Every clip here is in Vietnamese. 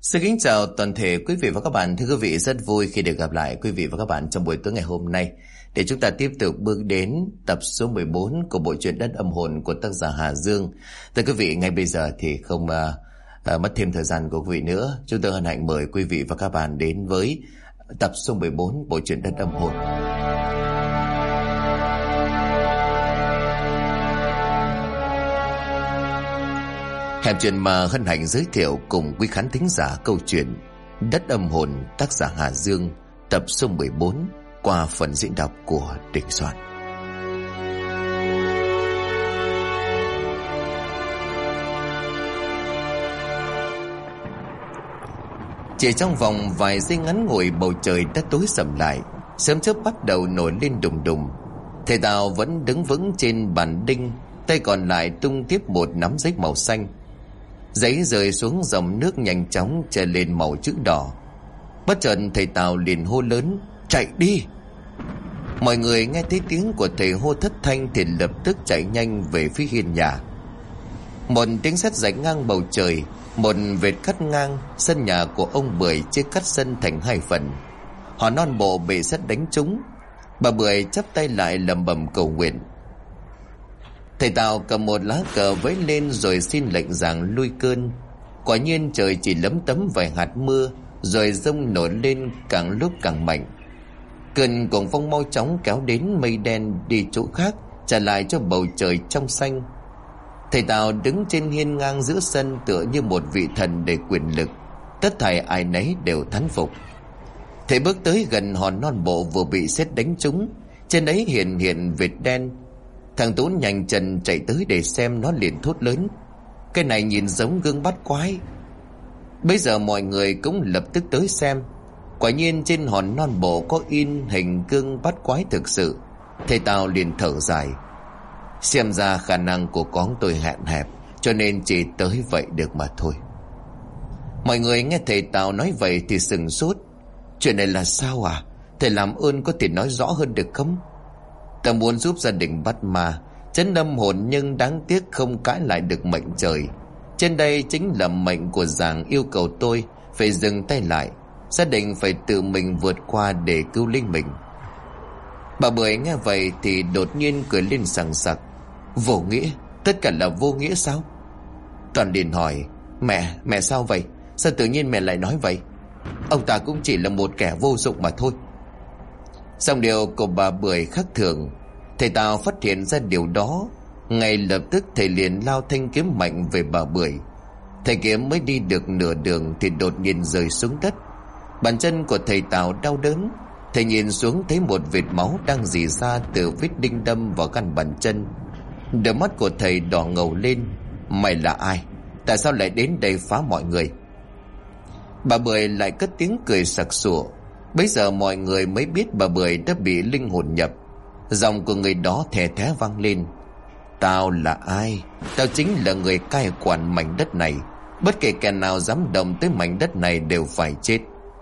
Xin kính chào toàn thể quý vị và các bạn. Thưa quý vị, rất vui khi được gặp lại quý vị và các bạn trong buổi tối ngày hôm nay để chúng ta tiếp tục bước đến tập số 14 của bộ truyện Đất Âm Hồn của tác giả Hà Dương. Thưa quý vị, ngay bây giờ thì không mất thêm thời gian của quý vị nữa, chúng tôi hân hạnh mời quý vị và các bạn đến với tập số 14 bộ truyện Đất Âm Hồn. Hẻm chuyện mà hân hạnh giới thiệu cùng quý khán thính giả câu chuyện Đất Âm Hồn tác giả Hà Dương tập số 14 qua phần diễn đọc của Đình Soạn. Chỉ trong vòng vài giây ngắn ngủi, bầu trời đã tối sầm lại, sớm chớp bắt đầu nổi lên đùng đùng. Thầy Tào vẫn đứng vững trên bàn đinh, tay còn lại tung tiếp một nắm giấy màu xanh. Giấy rơi xuống dòng nước nhanh chóng trở lên màu chữ đỏ. Bất chợt thầy Tào liền hô lớn: "Chạy đi!" Mọi người nghe thấy tiếng của thầy hô thất thanh thì lập tức chạy nhanh về phía hiên nhà. Một tiếng sét rạch ngang bầu trời, một vệt cắt ngang sân nhà của ông Bưởi, chia cắt sân thành hai phần. Họ non bộ bị sét đánh trúng. Bà Bưởi chắp tay lại lẩm bẩm cầu nguyện. Thầy Tào cầm một lá cờ vẫy lên rồi xin lệnh rằng lui cơn. Quả nhiên trời chỉ lấm tấm vài hạt mưa, rồi giông nổi lên càng lúc càng mạnh. Cơn cuồng phong mau chóng kéo đến mây đen đi chỗ khác, trả lại cho bầu trời trong xanh. Thầy Tào đứng trên hiên ngang giữa sân tựa như một vị thần đầy quyền lực. Tất thảy ai nấy đều thán phục. Thầy bước tới gần hòn non bộ vừa bị sét đánh trúng, trên ấy hiện vệt đen. Thằng Tú nhanh chân chạy tới để xem, nó liền thốt lớn: "Cái này nhìn giống gương bắt quái." Bây giờ mọi người cũng lập tức tới xem. Quả nhiên trên hòn non bộ có in hình gương bắt quái thực sự. Thầy Tào liền thở dài: xem ra khả năng của con tôi hạn hẹp, cho nên chỉ tới vậy được mà thôi. Mọi người nghe thầy Tào nói vậy thì sửng sốt. Chuyện này là sao à? Thầy làm ơn có thể nói rõ hơn được không? Ta muốn giúp gia đình bắt ma trấn âm hồn, nhưng đáng tiếc không cãi lại được mệnh trời. Trên đây chính là mệnh của Giàng yêu cầu tôi phải dừng tay lại. Gia đình phải tự mình vượt qua để cứu linh mình. Bà Bưởi nghe vậy thì đột nhiên cười lên sằng sặc: "Vô nghĩa? Tất cả là vô nghĩa sao?" Toàn liền hỏi: Mẹ sao vậy? Sao tự nhiên mẹ lại nói vậy? Ông ta cũng chỉ là một kẻ vô dụng mà thôi." Song điều của bà Bưởi khác thường. Thầy Tào phát hiện ra điều đó, ngay lập tức thầy liền lao thanh kiếm mạnh về bà Bưởi. Thầy kiếm mới đi được nửa đường thì đột nhiên rơi xuống đất. Bàn chân của thầy Tào đau đớn. Thầy nhìn xuống thấy một vệt máu đang rỉ ra từ vết đinh đâm vào gan bàn chân. Đôi mắt của thầy đỏ ngầu lên: "Mày là ai? Tại sao lại đến đây phá mọi người?" Bà Bưởi lại cất tiếng cười sặc sụa. Bây giờ mọi người mới biết bà Bưởi đã bị linh hồn nhập. Giọng của người đó thè thé vang lên: "Tao là ai? Tao chính là người cai quản mảnh đất này. Bất kể kẻ nào dám động tới mảnh đất này đều phải chết."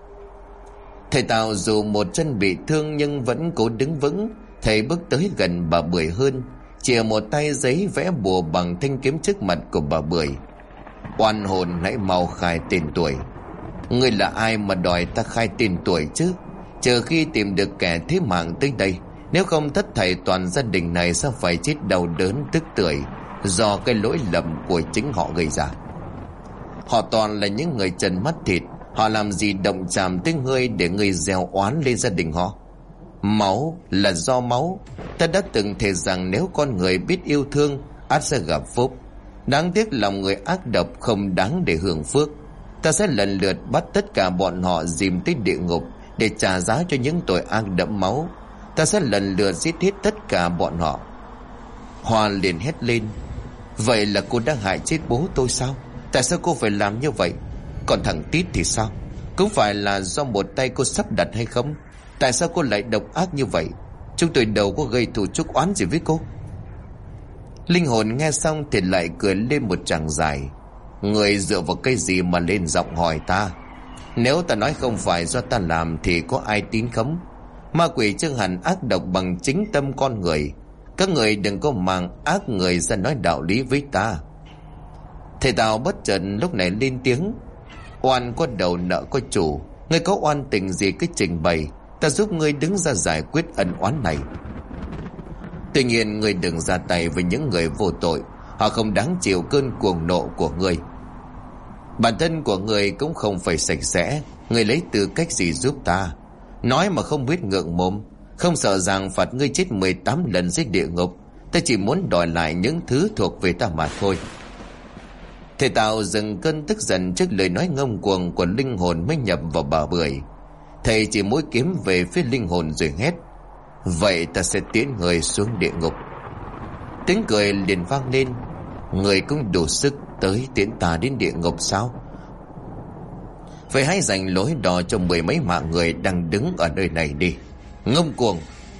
Thầy Tào dù một chân bị thương nhưng vẫn cố đứng vững. Thầy bước tới gần bà Bưởi hơn, chìa một tay giấy vẽ bùa bằng thanh kiếm trước mặt của bà Bưởi: "Oan hồn hãy mau khai tên tuổi." "Ngươi là ai mà đòi ta khai tên tuổi chứ? Chờ khi tìm được kẻ thế mạng tới đây, nếu không tất thảy toàn gia đình này sẽ phải chết đau đớn tức tưởi do cái lỗi lầm của chính họ gây ra. Họ toàn là những người trần mắt thịt. Họ làm gì động chạm tới ngươi để ngươi gieo oán lên gia đình họ? Máu là do máu. Ta đã từng thề rằng nếu con người biết yêu thương ắt sẽ gặp phúc. Đáng tiếc lòng người ác độc không đáng để hưởng phước. Ta sẽ lần lượt bắt tất cả bọn họ dìm tới địa ngục để trả giá cho những tội ác đẫm máu. Ta sẽ lần lượt giết hết tất cả bọn họ." Hoa liền hét lên: "Vậy là cô đã hại chết bố tôi sao? Tại sao cô phải làm như vậy? Còn thằng Tít thì sao? Cũng phải là do một tay cô sắp đặt hay không? Tại sao cô lại độc ác như vậy? Chúng tôi đâu có gây thù chuốc oán gì với cô." Linh hồn nghe xong thì lại cười lên một tràng dài: "Người dựa vào cái gì mà lên giọng hỏi ta? Nếu ta nói không phải do ta làm thì có ai tin không? Ma quỷ chưa hẳn ác độc bằng chính tâm con người. Các người đừng có mang ác người ra nói đạo lý với ta." Thầy Tào bất chợt lúc này lên tiếng: Oan có đầu nợ có chủ, ngươi có oan tình gì cứ trình bày, ta giúp ngươi đứng ra giải quyết ân oán này. Tuy nhiên ngươi đừng ra tay với những người vô tội, họ không đáng chịu cơn cuồng nộ của ngươi. Bản thân của ngươi cũng không phải sạch sẽ, ngươi lấy tư cách gì giúp ta? Nói mà không biết ngượng mồm, không sợ rằng phạt ngươi chết 18 lần dưới địa ngục. Ta chỉ muốn đòi lại những thứ thuộc về ta mà thôi. Thầy Tào dừng cơn tức giận trước lời nói ngông cuồng của linh hồn mới nhập vào bà Bưởi. Thầy chỉ mũi kiếm về phía linh hồn rồi hét: vậy ta sẽ tiễn người xuống địa ngục. Tiếng cười liền vang lên: người cũng đủ sức tới tiễn ta đến địa ngục sao? Vậy hãy dành lối đò cho 10 mấy mạng người đang đứng ở nơi này đi, ngông cuồng.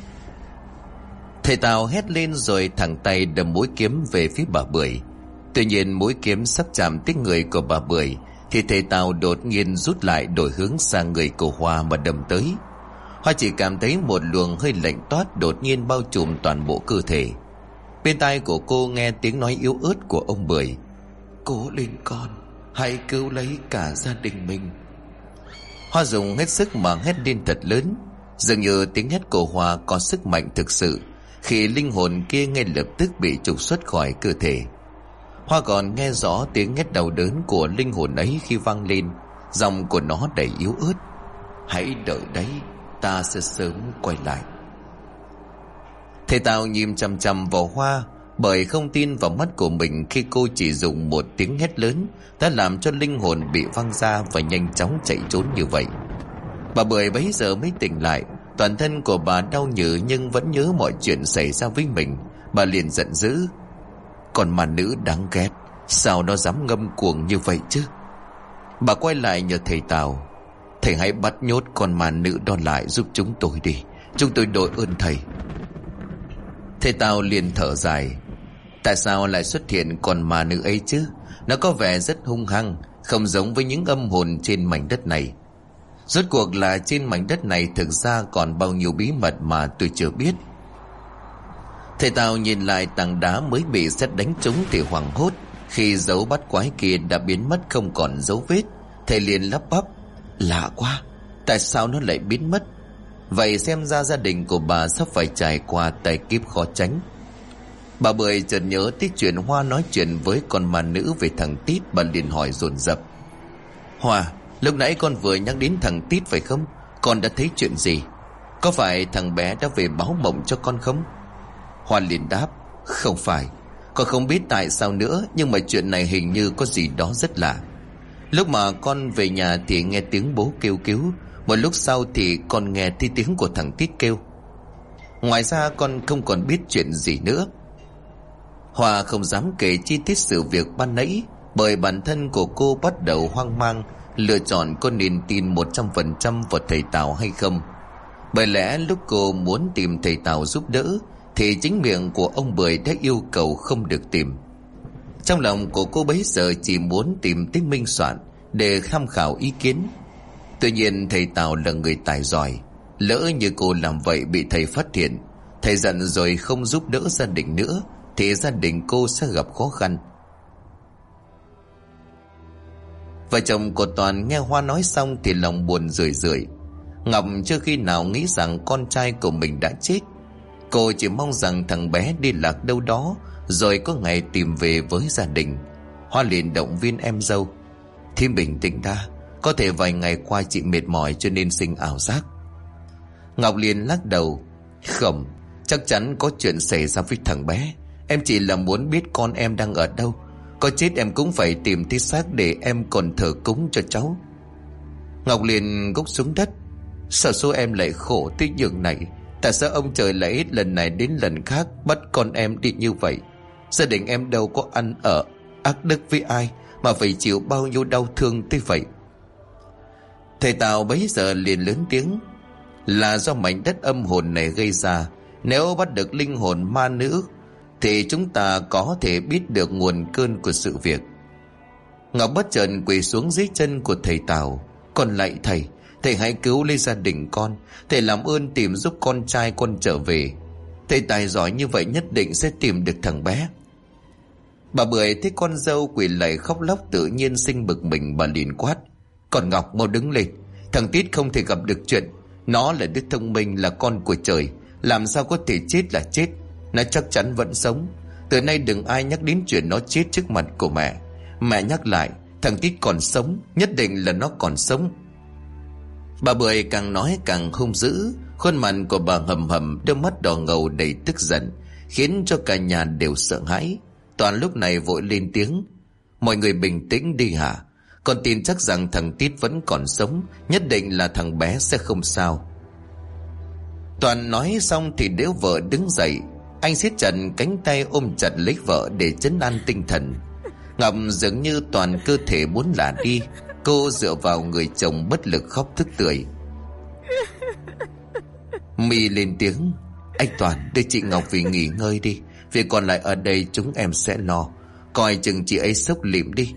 Thầy Tào hét lên rồi thẳng tay đâm mũi kiếm về phía bà Bưởi. Tuy nhiên mũi kiếm sắp chạm tới người của bà Bưởi thì thầy Tào đột nhiên rút lại, đổi hướng sang người của Hoa mà đâm tới. Hoa chỉ cảm thấy một luồng hơi lạnh toát đột nhiên bao trùm toàn bộ cơ thể. Bên tai của cô nghe tiếng nói yếu ớt của ông Bưởi: cố lên con, hãy cứu lấy cả gia đình mình. Hoa dùng hết sức mà hét lên thật lớn. Dường như tiếng hét của Hoa có sức mạnh thực sự, khi linh hồn kia ngay lập tức bị trục xuất khỏi cơ thể. Hoa còn nghe rõ tiếng hét đau đớn của linh hồn ấy khi vang lên. Giọng của nó đầy yếu ớt: hãy đợi đấy, ta sẽ sớm quay lại. Thầy Tào nhìn chằm chằm vào Hoa, bởi không tin vào mắt của mình khi cô chỉ dùng một tiếng hét lớn đã làm cho linh hồn bị văng ra và nhanh chóng chạy trốn như vậy. Bà Bưởi bấy giờ mới tỉnh lại. Toàn thân của bà đau nhừ nhưng vẫn nhớ mọi chuyện xảy ra với mình. Bà liền giận dữ: còn mà nữ đáng ghét, sao nó dám ngâm cuồng như vậy chứ? Bà quay lại nhờ thầy Tào: thầy hãy bắt nhốt con ma nữ đó lại giúp chúng tôi đi, chúng tôi đội ơn thầy. Thầy Tào liền thở dài: tại sao lại xuất hiện con ma nữ ấy chứ? Nó có vẻ rất hung hăng, không giống với những âm hồn trên mảnh đất này. Rốt cuộc là trên mảnh đất này thực ra còn bao nhiêu bí mật mà tôi chưa biết. Thầy Tào nhìn lại tảng đá mới bị sét đánh trúng thì hoảng hốt. Khi dấu bắt quái kia đã biến mất không còn dấu vết, thầy liền lắp bắp: lạ quá, tại sao nó lại biến mất? Vậy xem ra gia đình của bà sắp phải trải qua tai kiếp khó tránh. Bà Bưởi chợt nhớ tới chuyện Hoa nói chuyện với con ma nữ về thằng Tít. Bà liền hỏi dồn dập: Hoa, lúc nãy con vừa nhắc đến thằng Tít phải không? Con đã thấy chuyện gì? Có phải thằng bé đã về báo mộng cho con không? Hoa liền đáp: không phải. Con không biết tại sao nữa, nhưng mà chuyện này hình như có gì đó rất lạ. Lúc mà con về nhà thì nghe tiếng bố kêu cứu. Một lúc sau thì con nghe thấy tiếng của thằng Tít kêu. Ngoài ra con không còn biết chuyện gì nữa. Hoa không dám kể chi tiết sự việc ban nãy, bởi bản thân của cô bắt đầu hoang mang, lựa chọn có nên tin 100% vào thầy Tào hay không. Bởi lẽ lúc cô muốn tìm thầy Tào giúp đỡ thì chính miệng của ông Bưởi đã yêu cầu không được tìm. Trong lòng của cô bấy giờ chỉ muốn tìm tới minh soạn để tham khảo ý kiến. Tuy nhiên thầy Tào là người tài giỏi, lỡ như cô làm vậy bị thầy phát hiện, thầy giận rồi không giúp đỡ gia đình nữa thì gia đình cô sẽ gặp khó khăn. Vợ chồng của Toàn nghe Hoa nói xong thì lòng buồn rười rượi. Ngọc chưa khi nào nghĩ rằng con trai của mình đã chết. Cô chỉ mong rằng thằng bé đi lạc đâu đó rồi có ngày tìm về với gia đình. Hoa liền động viên em dâu: Thím bình tĩnh đã, có thể vài ngày qua chị mệt mỏi cho nên sinh ảo giác. Ngọc liền lắc đầu: không, chắc chắn có chuyện xảy ra với thằng bé. Em chỉ là muốn biết con em đang ở đâu. Có chết em cũng phải tìm thấy xác để em còn thờ cúng cho cháu. Ngọc liền gục xuống đất: sao số em lại khổ tới nhường này? Tại sao ông trời lại hết lần này đến lần khác bắt con em đi như vậy? Gia đình em đâu có ăn ở ác đức với ai mà phải chịu bao nhiêu đau thương tới vậy? Thầy Tào bấy giờ liền lớn tiếng: là do mảnh đất âm hồn này gây ra. Nếu bắt được linh hồn ma nữ thì chúng ta có thể biết được nguồn cơn của sự việc. Ngọc bất chợt quỳ xuống dưới chân của thầy Tào: con lạy thầy, thầy hãy cứu lấy gia đình con. Thầy làm ơn tìm giúp con trai con trở về. Thầy tài giỏi như vậy nhất định sẽ tìm được thằng bé. Bà Bưởi thấy con dâu quỳ lạy khóc lóc tự nhiên sinh bực mình. Bà liền quát: Còn Ngọc mau đứng lên. Thằng Tít không thể gặp được chuyện. Nó là đứa thông minh, là con của trời, làm sao có thể chết là chết. Nó chắc chắn vẫn sống. Từ nay đừng ai nhắc đến chuyện nó chết trước mặt của mẹ. Mẹ nhắc lại, thằng Tít còn sống, nhất định là nó còn sống. Bà Bưởi càng nói càng hung dữ. Khuôn mặt của bà hầm hầm, đôi mắt đỏ ngầu đầy tức giận, khiến cho cả nhà đều sợ hãi. Toàn lúc này vội lên tiếng: Mọi người bình tĩnh đi hả? Con tin chắc rằng thằng Tít vẫn còn sống, nhất định là thằng bé sẽ không sao. Toàn nói xong thì đếu vợ đứng dậy. Anh siết chặt cánh tay ôm chặt lấy vợ để trấn an tinh thần. Ngọc dường như toàn cơ thể muốn lả đi. Cô dựa vào người chồng bất lực khóc tức tưởi. My lên tiếng: Anh Toàn, đưa chị Ngọc về nghỉ ngơi đi. Việc còn lại ở đây chúng em sẽ lo. Coi chừng chị ấy sốc lịm đi.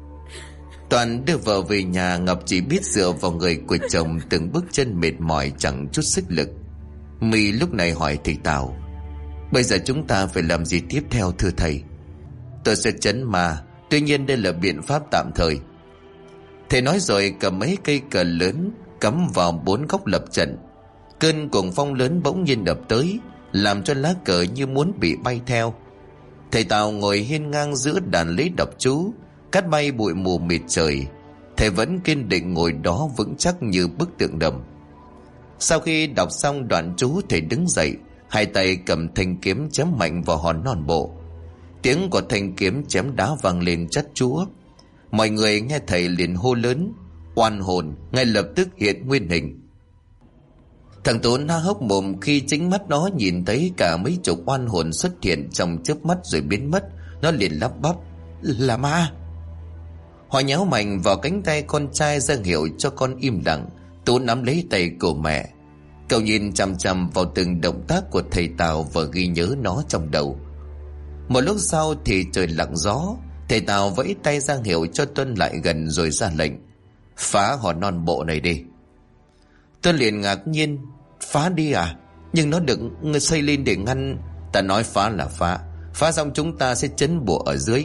Toàn đưa vợ về nhà. Ngọc chỉ biết dựa vào người của chồng, từng bước chân mệt mỏi chẳng chút sức lực. My lúc này hỏi thầy Tào: Bây giờ chúng ta phải làm gì tiếp theo thưa thầy? Tôi sẽ trấn ma, tuy nhiên đây là biện pháp tạm thời. Thầy nói rồi cầm mấy cây cờ lớn cắm vào 4 góc lập trận. Cơn cuồng phong lớn bỗng nhiên đập tới, làm cho lá cờ như muốn bị bay theo. Thầy Tào ngồi hiên ngang giữa đàn lấy đọc chú, cát bay bụi mù mịt trời. Thầy vẫn kiên định ngồi đó vững chắc như bức tượng đồng. Sau khi đọc xong đoạn chú, thầy đứng dậy, hai tay cầm thanh kiếm chém mạnh vào hòn non bộ. Tiếng của thanh kiếm chém đá vang lên chát chúa. Mọi người nghe thầy liền hô lớn: Oan hồn! Ngay lập tức hiện nguyên hình. Thằng Tốn há hốc mồm khi chính mắt nó nhìn thấy cả mấy chục oan hồn xuất hiện trong chớp mắt rồi biến mất. Nó liền lắp bắp: Là ma! Họ nhéo mạnh vào cánh tay con trai ra hiệu cho con im lặng. Tốn nắm lấy tay của mẹ. Cậu nhìn chằm chằm vào từng động tác của thầy Tào và ghi nhớ nó trong đầu. Một lúc sau thì trời lặng gió. Thầy Tào vẫy tay ra hiệu cho Tuân lại gần rồi ra lệnh: Phá hòn non bộ này đi. Tuân liền ngạc nhiên: Phá đi à? Nhưng nó được xây lên để ngăn. Ta nói phá là phá. Phá xong chúng ta sẽ trấn bùa ở dưới.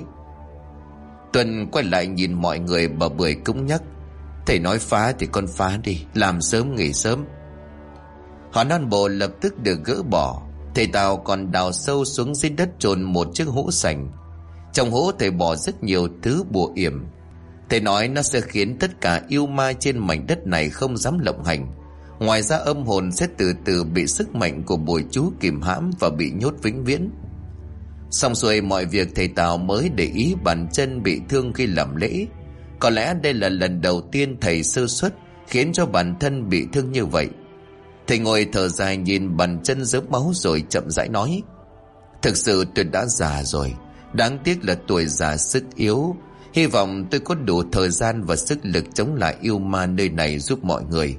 Tuân quay lại nhìn mọi người. Bà Bưởi cũng nhắc: Thầy nói phá thì con phá đi, làm sớm nghỉ sớm. Hòn non bộ lập tức được gỡ bỏ. Thầy Tào còn đào sâu xuống dưới đất chôn một chiếc hũ sành. Trong hũ thầy bỏ rất nhiều thứ bùa yểm. Thầy nói nó sẽ khiến tất cả yêu ma trên mảnh đất này không dám lộng hành. Ngoài ra âm hồn sẽ từ từ bị sức mạnh của bùa chú kìm hãm và bị nhốt vĩnh viễn. Xong xuôi mọi việc, thầy Tào mới để ý bàn chân bị thương khi làm lễ. Có lẽ đây là lần đầu tiên thầy sơ suất khiến cho bản thân bị thương như vậy. Thầy ngồi thở dài nhìn bàn chân dớm máu rồi chậm rãi nói: Thực sự tôi đã già rồi. Đáng tiếc là tuổi già sức yếu. Hy vọng tôi có đủ thời gian và sức lực chống lại yêu ma nơi này giúp mọi người.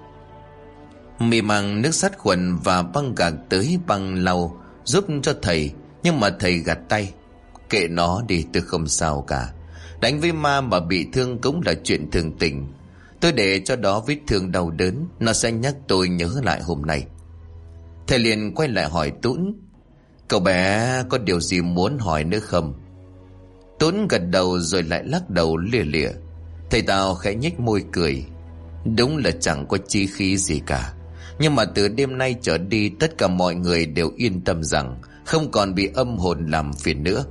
Mị mang nước sát khuẩn và băng gạc tới băng lau giúp cho thầy. Nhưng mà thầy gạt tay: Kệ nó đi, tôi không sao cả. Đánh với ma mà bị thương cũng là chuyện thường tình. Tôi để cho đó vết thương đau đớn, nó sẽ nhắc tôi nhớ lại hôm nay. Thầy liền quay lại hỏi Tún: Cậu bé có điều gì muốn hỏi nữa không? Tún gật đầu rồi lại lắc đầu lìa lìa. Thầy Tào khẽ nhếch môi cười: Đúng là chẳng có chí khí gì cả. Nhưng mà từ đêm nay trở đi, tất cả mọi người đều yên tâm rằng không còn bị âm hồn làm phiền nữa.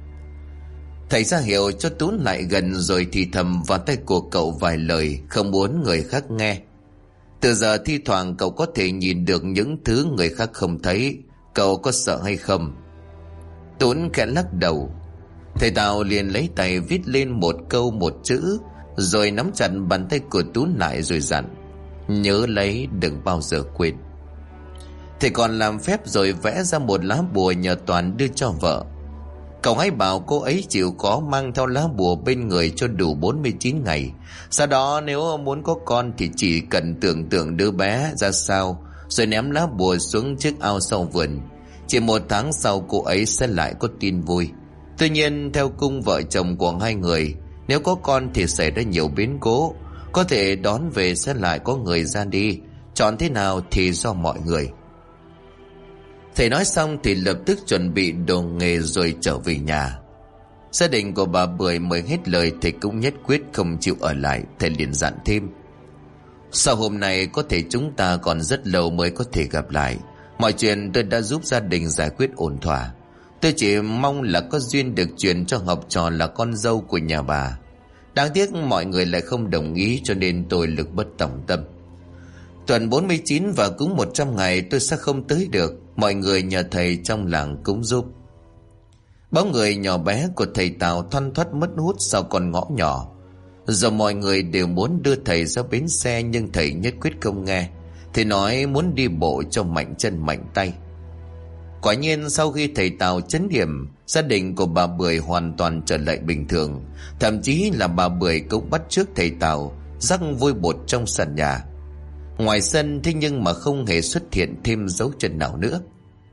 Thầy ra hiệu cho Tún lại gần rồi thì thầm vào tay của cậu vài lời không muốn người khác nghe. Từ giờ thi thoảng cậu có thể nhìn được những thứ người khác không thấy. Cậu có sợ hay không? Tún khẽ lắc đầu. Thầy Tào liền lấy tay viết lên một câu một chữ, rồi nắm chặt bàn tay của Tún lại rồi dặn: Nhớ lấy, đừng bao giờ quên. Thầy còn làm phép rồi vẽ ra một lá bùa nhờ Toàn đưa cho vợ. Cậu hãy bảo cô ấy chịu khó mang theo lá bùa bên người cho đủ 49 ngày. Sau đó nếu muốn có con thì chỉ cần tưởng tượng đứa bé ra sao, rồi ném lá bùa xuống chiếc ao sau vườn. Chỉ 1 tháng sau cô ấy sẽ lại có tin vui. Tuy nhiên theo cung vợ chồng của hai người, nếu có con thì xảy ra nhiều biến cố, có thể đón về sẽ lại có người ra đi. Chọn thế nào thì do mọi người. Thầy nói xong thì lập tức chuẩn bị đồ nghề rồi trở về nhà. Gia đình của bà Bưởi mới hết lời, thầy cũng nhất quyết không chịu ở lại. Thầy liền dặn thêm: sau hôm nay có thể chúng ta còn rất lâu mới có thể gặp lại. Mọi chuyện tôi đã giúp gia đình giải quyết ổn thỏa. Tôi chỉ mong là có duyên được truyền cho học trò là con dâu của nhà bà. Đáng tiếc mọi người lại không đồng ý, cho nên tôi lực bất tòng tâm. Tuần 49 và cúng 100 ngày tôi sẽ không tới được. Mọi người nhờ thầy trong làng cúng giúp. Bóng người nhỏ bé của thầy Tào thoăn thoắt mất hút sau con ngõ nhỏ. Giờ mọi người đều muốn đưa thầy ra bến xe, nhưng thầy nhất quyết không nghe. Thầy nói muốn đi bộ cho mạnh chân mạnh tay. Quả nhiên sau khi thầy Tào chấn điểm, gia đình của bà Bưởi hoàn toàn trở lại bình thường. Thậm chí là bà Bưởi cũng bắt chước thầy Tào rắc vôi bột trong sàn nhà, ngoài sân, thế nhưng mà không hề xuất hiện thêm dấu chân nào nữa.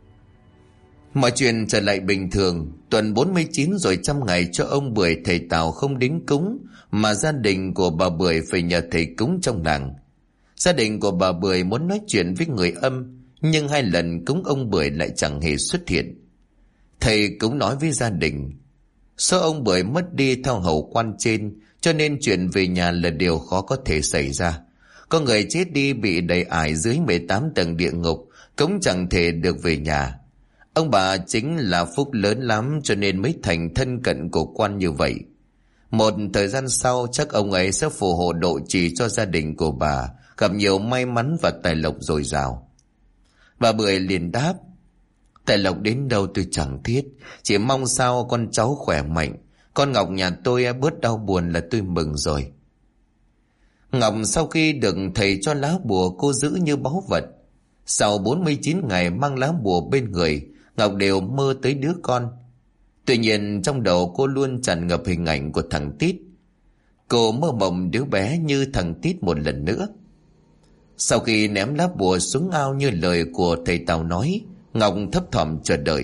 Mọi chuyện trở lại bình thường. Tuần 49 rồi 100 ngày cho ông Bưởi, thầy Tào không đến cúng, mà gia đình của bà Bưởi phải nhờ thầy cúng trong làng. Gia đình của bà Bưởi muốn nói chuyện với người âm, nhưng 2 lần cúng ông Bưởi lại chẳng hề xuất hiện. Thầy cũng nói với gia đình, số ông Bưởi mất đi theo hầu quan trên, cho nên chuyện về nhà là điều khó có thể xảy ra. Có người chết đi bị đầy ải dưới 18 tầng địa ngục cũng chẳng thể được về nhà. Ông bà chính là phúc lớn lắm, cho nên mới thành thân cận của quan như vậy. Một thời gian sau chắc ông ấy sẽ phù hộ độ trì cho gia đình của bà gặp nhiều may mắn và tài lộc dồi dào. Bà Bưởi liền đáp: tài lộc đến đâu tôi chẳng thiết, chỉ mong sao con cháu khỏe mạnh, con Ngọc nhà tôi bớt đau buồn là tôi mừng rồi. Ngọc sau khi được thầy cho lá bùa, cô giữ như báu vật. Sau 49 ngày mang lá bùa bên người, Ngọc đều mơ tới đứa con. Tuy nhiên trong đầu cô luôn tràn ngập hình ảnh của thằng Tít. Cô mơ mộng đứa bé như thằng Tít một lần nữa. Sau khi ném lá bùa xuống ao như lời của thầy Tào nói, Ngọc thấp thỏm chờ đợi.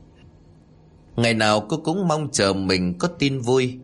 Ngày nào cô cũng mong chờ mình có tin vui.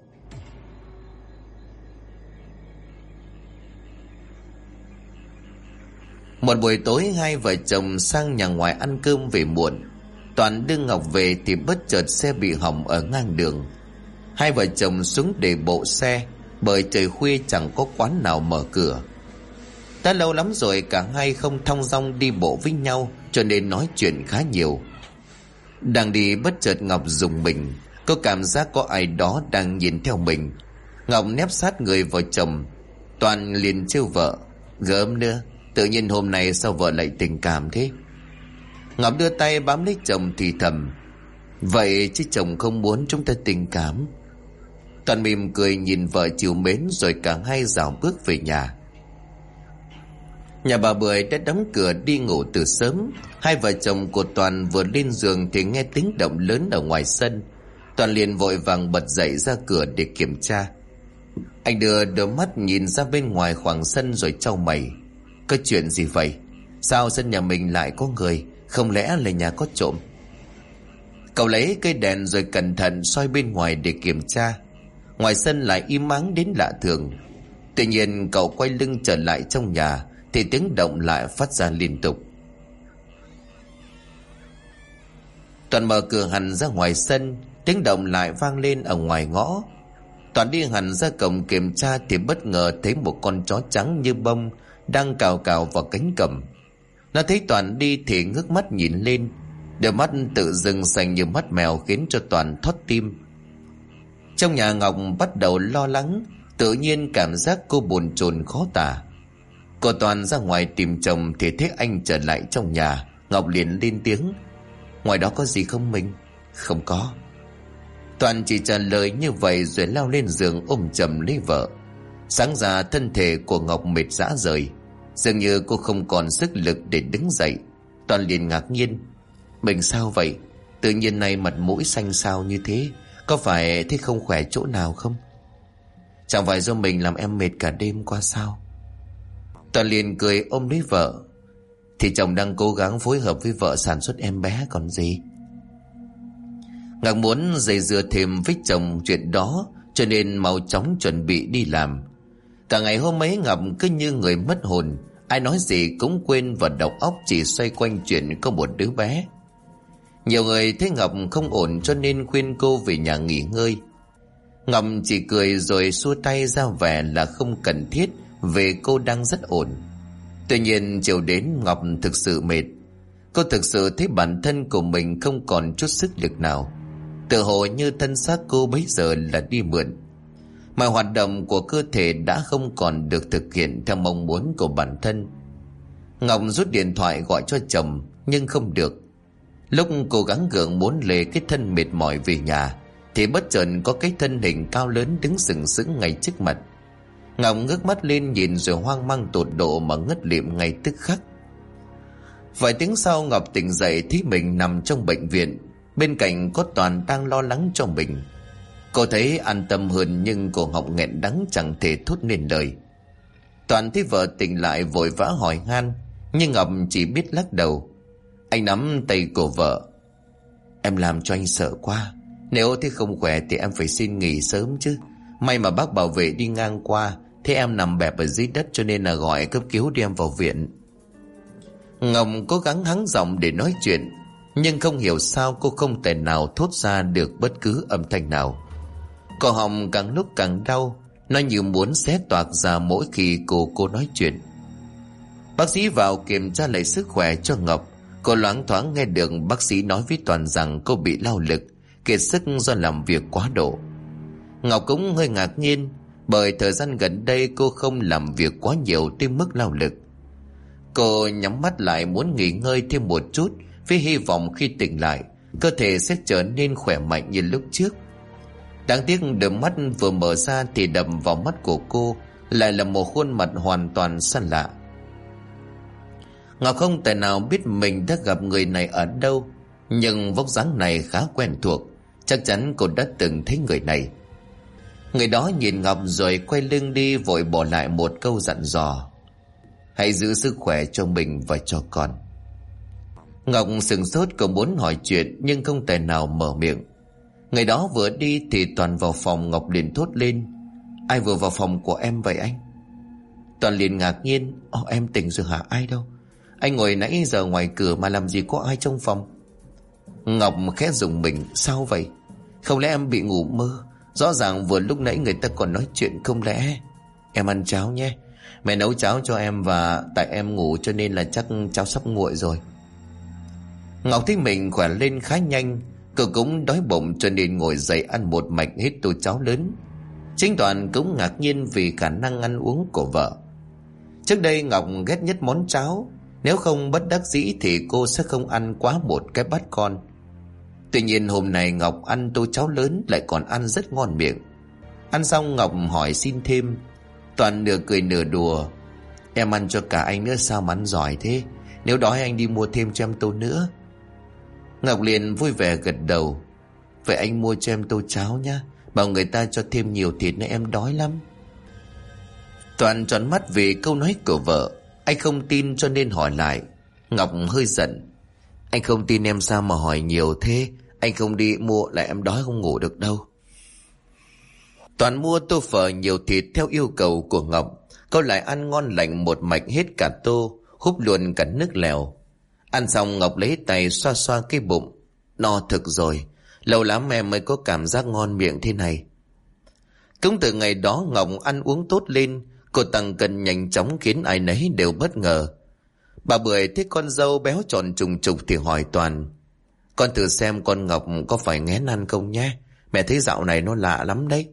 Một buổi tối, 2 vợ chồng sang nhà ngoài ăn cơm về muộn. Toàn đưa Ngọc về thì bất chợt xe bị hỏng ở ngang đường. 2 vợ chồng xuống để bộ xe, bởi trời khuya chẳng có quán nào mở cửa. Đã lâu lắm rồi cả hai không thong dong đi bộ với nhau, cho nên nói chuyện khá nhiều. Đang đi bất chợt Ngọc rùng mình, có cảm giác có ai đó đang nhìn theo mình. Ngọc nép sát người vào chồng. Toàn liền trêu vợ: gớm nữa, tự nhiên hôm nay sao vợ lại tình cảm thế? Ngọc đưa tay bám lấy chồng thì thầm: vậy chứ chồng không muốn chúng ta tình cảm. Toàn mỉm cười nhìn vợ trìu mến, rồi cả hai dạo bước về nhà. Nhà bà Bưởi đã đóng cửa đi ngủ từ sớm. 2 vợ chồng của Toàn vừa lên giường thì nghe tiếng động lớn ở ngoài sân. Toàn liền vội vàng bật dậy ra cửa để kiểm tra. Anh đưa đôi mắt nhìn ra bên ngoài khoảng sân rồi chau mày: có chuyện gì vậy? Sao sân nhà mình lại có người? Không lẽ là nhà có trộm? Cậu lấy cây đèn rồi cẩn thận soi bên ngoài để kiểm tra. Ngoài sân lại im ắng đến lạ thường. Tuy nhiên cậu quay lưng trở lại trong nhà thì tiếng động lại phát ra liên tục. Toàn mở cửa hẳn ra ngoài sân, tiếng động lại vang lên ở ngoài ngõ. Toàn đi hẳn ra cổng kiểm tra thì bất ngờ thấy một con chó trắng như bông đang cào cào vào cánh cổng. Nó thấy Toàn đi thì ngước mắt nhìn lên, đôi mắt tự dưng xanh như mắt mèo khiến cho Toàn thót tim. Trong nhà Ngọc bắt đầu lo lắng, tự nhiên cảm giác cô bồn chồn khó tả. Cô Toàn ra ngoài tìm chồng thì thấy anh trở lại trong nhà. Ngọc liền lên tiếng: ngoài đó có gì không mình? Không có. Toàn chỉ trả lời như vậy rồi lao lên giường ôm chầm lấy vợ. Sáng ra thân thể của Ngọc mệt rã rời, dường như cô không còn sức lực để đứng dậy. Toàn liền ngạc nhiên: mình sao vậy? Tự nhiên nay mặt mũi xanh xao như thế, có phải thế không khỏe chỗ nào không? Chẳng phải do mình làm em mệt cả đêm qua sao? Toàn liền cười ôm lấy vợ: thì chồng đang cố gắng phối hợp với vợ sản xuất em bé còn gì. Ngọc muốn dây dưa thêm với chồng chuyện đó, cho nên mau chóng chuẩn bị đi làm. Cả ngày hôm ấy Ngọc cứ như người mất hồn, ai nói gì cũng quên và đầu óc chỉ xoay quanh chuyện có một đứa bé. Nhiều người thấy Ngọc không ổn cho nên khuyên cô về nhà nghỉ ngơi. Ngọc chỉ cười rồi xua tay ra vẻ là không cần thiết, vì cô đang rất ổn. Tuy nhiên chiều đến Ngọc thực sự mệt. Cô thực sự thấy bản thân của mình không còn chút sức lực nào, tự hồ như thân xác cô bấy giờ là đi mượn. Mọi hoạt động của cơ thể đã không còn được thực hiện theo mong muốn của bản thân. Ngọc rút điện thoại gọi cho chồng nhưng không được. Lúc cố gắng gượng muốn lê cái thân mệt mỏi về nhà thì bất chợt có cái thân hình cao lớn đứng sừng sững ngay trước mặt. Ngọc ngước mắt lên nhìn rồi hoang mang tột độ mà ngất lịm ngay tức khắc. Vài tiếng sau Ngọc tỉnh dậy thấy mình nằm trong bệnh viện. Bên cạnh có Toàn đang lo lắng cho mình. Cô thấy an tâm hơn nhưng cổ họng nghẹn đắng chẳng thể thốt nên lời. Toàn thấy vợ tỉnh lại vội vã hỏi han, nhưng Ngọc chỉ biết lắc đầu. Anh nắm tay của vợ. Em làm cho anh sợ quá. Nếu thế không khỏe thì em phải xin nghỉ sớm chứ. May mà bác bảo vệ đi ngang qua, thế em nằm bẹp ở dưới đất cho nên là gọi cấp cứu đi em vào viện. Ngọc cố gắng hắng giọng để nói chuyện, nhưng không hiểu sao cô không thể nào thốt ra được bất cứ âm thanh nào. Cổ họng càng lúc càng đau, nó như muốn xé toạc ra mỗi khi cô nói chuyện. Bác sĩ vào kiểm tra lại sức khỏe cho Ngọc. Cô loáng thoáng nghe được bác sĩ nói với Toàn rằng cô bị lao lực, kiệt sức do làm việc quá độ. Ngọc cũng hơi ngạc nhiên, bởi thời gian gần đây cô không làm việc quá nhiều tới mức lao lực. Cô nhắm mắt lại muốn nghỉ ngơi thêm một chút, với hy vọng khi tỉnh lại cơ thể sẽ trở nên khỏe mạnh như lúc trước. Đáng tiếc đôi mắt vừa mở ra thì đập vào mắt của cô lại là một khuôn mặt hoàn toàn xa lạ. Ngọc không thể nào biết mình đã gặp người này ở đâu, nhưng vóc dáng này khá quen thuộc. Chắc chắn cô đã từng thấy người này. Người đó nhìn Ngọc rồi quay lưng đi, vội bỏ lại một câu dặn dò: hãy giữ sức khỏe cho mình và cho con. Ngọc sửng sốt, cô muốn hỏi chuyện nhưng không thể nào mở miệng. Người đó vừa đi thì Toàn vào phòng. Ngọc liền thốt lên: ai vừa vào phòng của em vậy anh? Toàn liền ngạc nhiên: em tỉnh rồi hả? Ai đâu? Anh ngồi nãy giờ ngoài cửa mà làm gì có ai trong phòng. Ngọc khẽ rùng mình: sao vậy? Không lẽ em bị ngủ mơ? Rõ ràng vừa lúc nãy người ta còn nói chuyện. Không lẽ... Em ăn cháo nhé, mẹ nấu cháo cho em, và tại em ngủ cho nên là chắc cháo sắp nguội rồi. Ngọc thấy mình khỏe lên khá nhanh. Cô cũng đói bụng cho nên ngồi dậy ăn một mạch hết tô cháo lớn. Chính Toàn cũng ngạc nhiên vì khả năng ăn uống của vợ. Trước đây Ngọc ghét nhất món cháo, nếu không bất đắc dĩ thì cô sẽ không ăn quá một cái bát con. Tuy nhiên hôm nay Ngọc ăn tô cháo lớn lại còn ăn rất ngon miệng. Ăn xong Ngọc hỏi xin thêm. Toàn nửa cười nửa đùa: em ăn cho cả anh nữa sao mà ăn giỏi thế? Nếu đói anh đi mua thêm cho em tô nữa. Ngọc liền vui vẻ gật đầu: vậy anh mua cho em tô cháo nhá, bảo người ta cho thêm nhiều thịt nữa, em đói lắm. Toàn tròn mắt vì câu nói của vợ. Anh không tin cho nên hỏi lại. Ngọc hơi giận: anh không tin em sao mà hỏi nhiều thế? Anh không đi mua lại em đói không ngủ được đâu. Toàn mua tô phở nhiều thịt theo yêu cầu của Ngọc. Cô lại ăn ngon lành một mạch hết cả tô, húp luôn cả nước lèo. Ăn xong Ngọc lấy tay xoa xoa cái bụng: no thực rồi, lâu lắm em mới có cảm giác ngon miệng thế này. Cũng từ ngày đó Ngọc ăn uống tốt lên. Cô tăng cân nhanh chóng khiến ai nấy đều bất ngờ. Bà Bưởi thấy con dâu béo tròn trùng trục thì hỏi Toàn: con thử xem con Ngọc có phải nghén ăn không nhé, mẹ thấy dạo này nó lạ lắm đấy.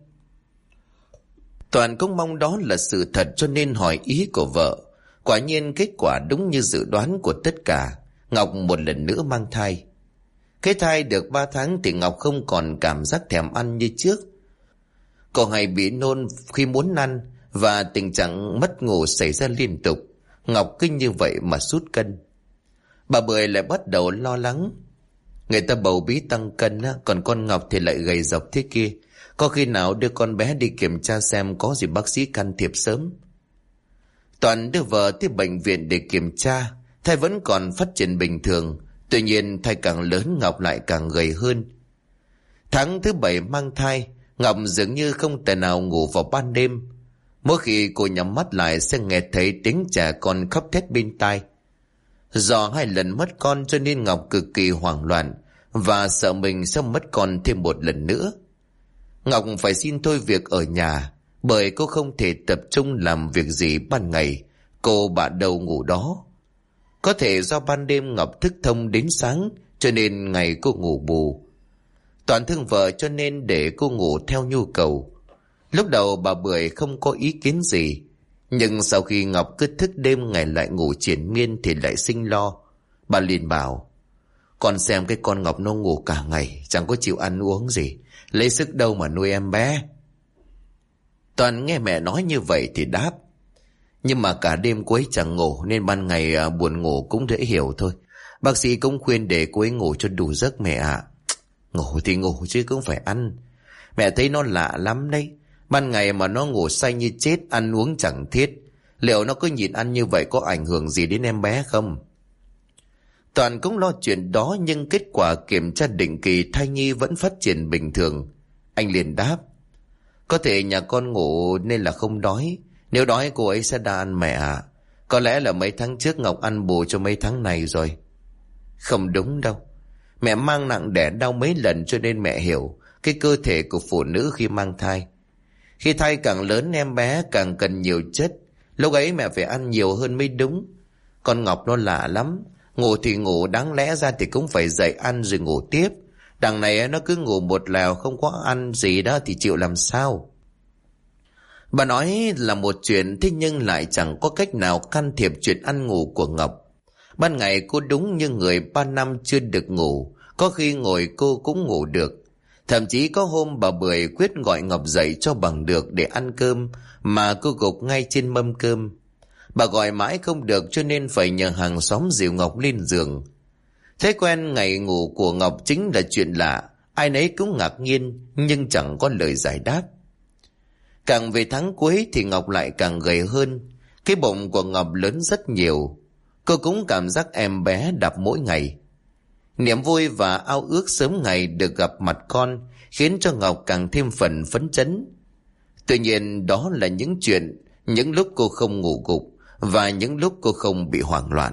Toàn cũng mong đó là sự thật cho nên hỏi ý của vợ. Quả nhiên kết quả đúng như dự đoán của tất cả. Ngọc một lần nữa mang thai. Cái thai được 3 tháng thì Ngọc không còn cảm giác thèm ăn như trước. Cô hay bị nôn khi muốn ăn, và tình trạng mất ngủ xảy ra liên tục. Ngọc cứ như vậy mà sút cân. Bà Bưởi lại bắt đầu lo lắng: người ta bầu bí tăng cân á, còn con Ngọc thì lại gầy dọc thế kia. Có khi nào đưa con bé đi kiểm tra xem có gì bác sĩ can thiệp sớm. Toàn đưa vợ tới bệnh viện để kiểm tra. Thai vẫn còn phát triển bình thường. Tuy nhiên thai càng lớn Ngọc lại càng gầy hơn. Tháng thứ 7 mang thai, Ngọc dường như không thể nào ngủ vào ban đêm. Mỗi khi cô nhắm mắt lại sẽ nghe thấy tiếng trẻ con khóc thét bên tai. Do 2 lần mất con cho nên Ngọc cực kỳ hoảng loạn và sợ mình sẽ mất con thêm một lần nữa. Ngọc phải xin thôi việc ở nhà, bởi cô không thể tập trung làm việc gì ban ngày. Cô bạ đầu ngủ đó. Có thể do ban đêm Ngọc thức thông đến sáng, cho nên ngày cô ngủ bù. Toàn thương vợ cho nên để cô ngủ theo nhu cầu. Lúc đầu bà Bưởi không có ý kiến gì, nhưng sau khi Ngọc cứ thức đêm ngày lại ngủ triền miên thì lại sinh lo. Bà liền bảo: con xem cái con Ngọc nó ngủ cả ngày, chẳng có chịu ăn uống gì, lấy sức đâu mà nuôi em bé. Toàn nghe mẹ nói như vậy thì đáp: nhưng mà cả đêm cô ấy chẳng ngủ, nên ban ngày buồn ngủ cũng dễ hiểu thôi. Bác sĩ cũng khuyên để cô ấy ngủ cho đủ giấc mẹ ạ. Ngủ thì ngủ chứ cũng phải ăn. Mẹ thấy nó lạ lắm đấy. Ban ngày mà nó ngủ say như chết, ăn uống chẳng thiết. Liệu nó cứ nhịn ăn như vậy có ảnh hưởng gì đến em bé không? Toàn cũng lo chuyện đó, nhưng kết quả kiểm tra định kỳ thai nhi vẫn phát triển bình thường. Anh liền đáp: có thể nhà con ngủ nên là không đói. Nếu đói cô ấy sẽ đã ăn mẹ ạ. Có lẽ là mấy tháng trước Ngọc ăn bù cho mấy tháng này rồi. Không đúng đâu. Mẹ mang nặng đẻ đau mấy lần, cho nên mẹ hiểu cái cơ thể của phụ nữ khi mang thai. Khi thai càng lớn, em bé càng cần nhiều chất. Lúc ấy mẹ phải ăn nhiều hơn mới đúng. Con Ngọc nó lạ lắm. Ngủ thì ngủ, đáng lẽ ra thì cũng phải dậy ăn rồi ngủ tiếp. Đằng này nó cứ ngủ một lèo không có ăn gì đó thì chịu làm sao? Bà nói là một chuyện, thế nhưng lại chẳng có cách nào can thiệp chuyện ăn ngủ của Ngọc. Ban ngày cô đúng như người 3 năm chưa được ngủ, có khi ngồi cô cũng ngủ được. Thậm chí có hôm bà Bưởi quyết gọi Ngọc dậy cho bằng được để ăn cơm, mà cô gục ngay trên mâm cơm. Bà gọi mãi không được, cho nên phải nhờ hàng xóm dìu Ngọc lên giường. Thế quen ngày ngủ của Ngọc chính là chuyện lạ, ai nấy cũng ngạc nhiên nhưng chẳng có lời giải đáp. Càng về tháng cuối thì Ngọc lại càng gầy hơn. Cái bụng của Ngọc lớn rất nhiều. Cô cũng cảm giác em bé đập mỗi ngày. Niềm vui và ao ước sớm ngày được gặp mặt con khiến cho Ngọc càng thêm phần phấn chấn. Tuy nhiên đó là những chuyện, những lúc cô không ngủ gục và những lúc cô không bị hoảng loạn.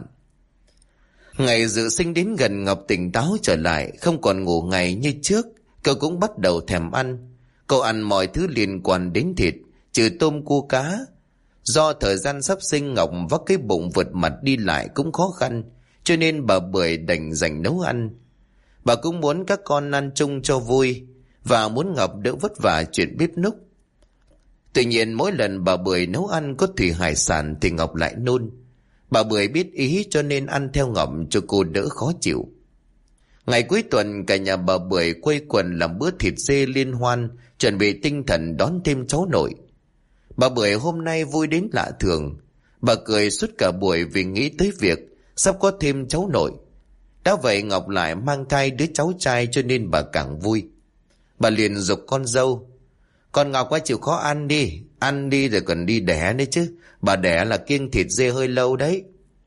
Ngày dự sinh đến gần, Ngọc tỉnh táo trở lại, không còn ngủ ngày như trước. Cô cũng bắt đầu thèm ăn. Cô ăn mọi thứ liên quan đến thịt, trừ tôm cua cá. Do thời gian sắp sinh, Ngọc vác cái bụng vượt mặt đi lại cũng khó khăn, cho nên bà Bưởi đành dành nấu ăn. Bà cũng muốn các con ăn chung cho vui, và muốn Ngọc đỡ vất vả chuyện bếp núc. Tuy nhiên mỗi lần bà Bưởi nấu ăn có thủy hải sản thì Ngọc lại nôn. Bà Bưởi biết ý cho nên ăn theo Ngọc cho cô đỡ khó chịu. Ngày cuối tuần cả nhà bà Bưởi quây quần làm bữa thịt dê liên hoan, chuẩn bị tinh thần đón thêm cháu nội. Bà Bưởi hôm nay vui đến lạ thường. Bà cười suốt cả buổi vì nghĩ tới việc sắp có thêm cháu nội. Đã vậy Ngọc lại mang thai đứa cháu trai, cho nên bà càng vui. Bà liền giục con dâu: con Ngọc quá, chịu khó ăn đi rồi còn đi đẻ đấy chứ. Bà đẻ là kiêng thịt dê hơi lâu đấy.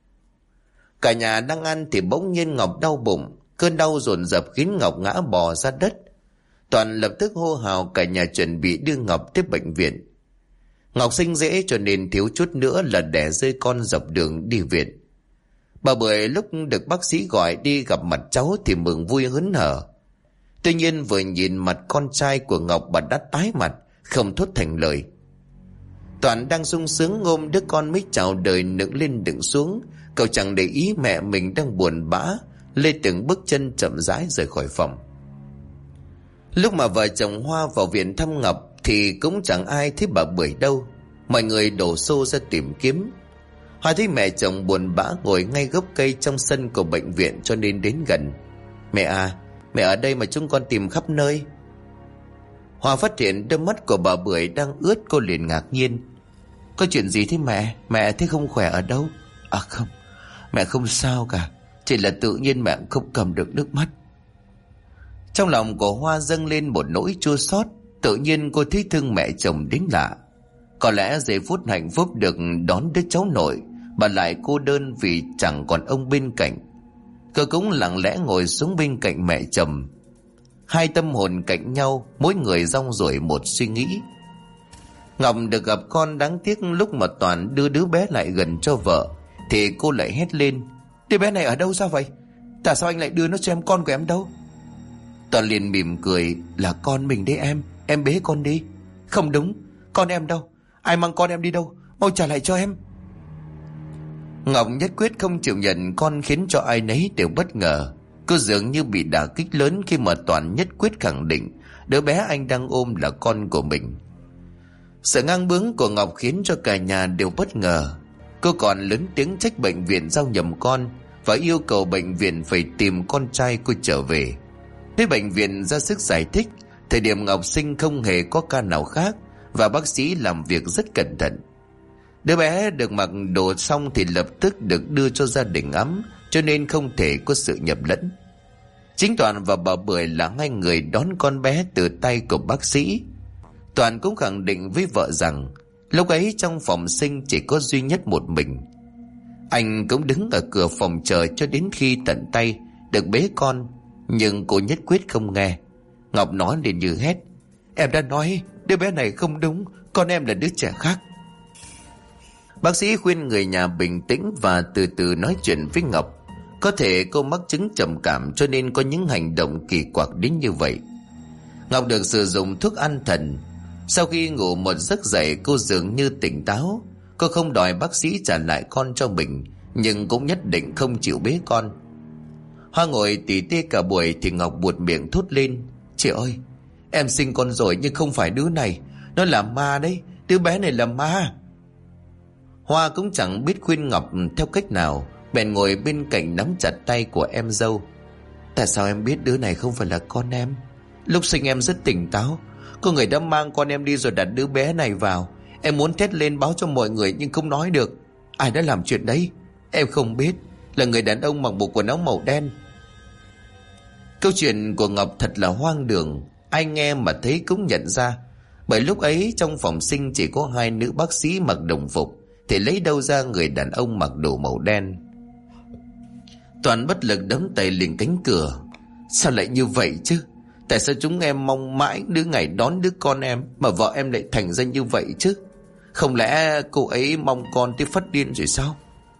Cả nhà đang ăn thì bỗng nhiên Ngọc đau bụng. Cơn đau dồn dập khiến Ngọc ngã bò ra đất. Toàn lập tức hô hào cả nhà chuẩn bị đưa Ngọc tới bệnh viện. Ngọc sinh dễ cho nên thiếu chút nữa là đẻ rơi con dọc đường đi viện. Bà Bưởi lúc được bác sĩ gọi đi gặp mặt cháu thì mừng vui hớn hở. Tuy nhiên vừa nhìn mặt con trai của Ngọc, bà đã tái mặt, không thốt thành lời. Toàn đang sung sướng ôm đứa con mới chào đời nựng lên đựng xuống. Cậu chẳng để ý mẹ mình đang buồn bã, lê từng bước chân chậm rãi rời khỏi phòng. Lúc mà vợ chồng Hoa vào viện thăm Ngọc thì cũng chẳng ai thấy bà Bưởi đâu. Mọi người đổ xô ra tìm kiếm. Hoa thấy mẹ chồng buồn bã ngồi ngay gốc cây trong sân của bệnh viện cho nên đến gần. Mẹ à, mẹ ở đây mà chúng con tìm khắp nơi. Hoa phát hiện đôi mắt của bà Bưởi đang ướt, cô liền ngạc nhiên. Có chuyện gì thế mẹ? Mẹ thấy không khỏe ở đâu? À không, mẹ không sao cả. Chỉ là tự nhiên mẹ không cầm được nước mắt. Trong lòng của Hoa dâng lên một nỗi chua xót. Tự nhiên cô thấy thương mẹ chồng đến lạ. Có lẽ giây phút hạnh phúc được đón đứa cháu nội, bà lại cô đơn vì chẳng còn ông bên cạnh. Cô cũng lặng lẽ ngồi xuống bên cạnh mẹ chồng. Hai tâm hồn cạnh nhau, mỗi người rong ruổi một suy nghĩ. Ngọc được gặp con, đáng tiếc lúc mà Toàn đưa đứa bé lại gần cho vợ thì cô lại hét lên: đứa bé này ở đâu sao vậy? Tại sao anh lại đưa nó cho em? Con của em đâu? Toàn liền mỉm cười: là con mình đấy em. em bế con đi. Không đúng, con em đâu? Ai mang con em đi đâu? Mau trả lại cho em. Ngọc nhất quyết không chịu nhận con, khiến cho ai nấy đều bất ngờ. Cô dường như bị đả kích lớn khi mà Toàn nhất quyết khẳng định đứa bé anh đang ôm là con của mình. Sự ngang bướng của Ngọc khiến cho cả nhà đều bất ngờ. Cô còn lớn tiếng trách bệnh viện giao nhầm con và yêu cầu bệnh viện phải tìm con trai cô trở về. Thế bệnh viện ra sức giải thích thời điểm Ngọc sinh không hề có ca nào khác và bác sĩ làm việc rất cẩn thận. Đứa bé được mặc đồ xong thì lập tức được đưa cho gia đình ẵm, cho nên không thể có sự nhập lẫn. Chính Toàn và bà Bưởi là hai người đón con bé từ tay của bác sĩ. Toàn cũng khẳng định với vợ rằng lúc ấy trong phòng sinh chỉ có duy nhất một mình. Anh cũng đứng ở cửa phòng chờ cho đến khi tận tay được bế con, nhưng cô nhất quyết không nghe. Ngọc nói liền như hét: Em đã nói đứa bé này không đúng, con em là đứa trẻ khác. Bác sĩ khuyên người nhà bình tĩnh và từ từ nói chuyện với Ngọc. Có thể cô mắc chứng trầm cảm cho nên có những hành động kỳ quặc đến như vậy. Ngọc được sử dụng thuốc an thần. Sau khi ngủ một giấc dậy, cô dường như tỉnh táo. Cô không đòi bác sĩ trả lại con cho mình, nhưng cũng nhất định không chịu bế con. Hoa ngồi tỉ tê cả buổi thì Ngọc buột miệng thốt lên: Chị ơi, em sinh con rồi nhưng không phải đứa này. Nó là ma đấy, đứa bé này là ma. Hoa cũng chẳng biết khuyên Ngọc theo cách nào, bèn ngồi bên cạnh nắm chặt tay của em dâu. Tại sao em biết đứa này không phải là con em? Lúc sinh em rất tỉnh táo, có người đã mang con em đi rồi đặt đứa bé này vào. Em muốn thét lên báo cho mọi người nhưng không nói được. Ai đã làm chuyện đấy? Em không biết. Là người đàn ông mặc bộ quần áo màu đen. Câu chuyện của Ngọc thật là hoang đường. Ai nghe mà thấy cũng nhận ra. Bởi lúc ấy trong phòng sinh chỉ có hai nữ bác sĩ mặc đồng phục, thì lấy đâu ra người đàn ông mặc đồ màu đen. Toàn bất lực đấm tay lên cánh cửa. Sao lại như vậy chứ? Tại sao chúng em mong mãi đứa ngày đón đứa con em mà vợ em lại thành ra như vậy chứ? Không lẽ cô ấy mong con tới phát điên rồi sao?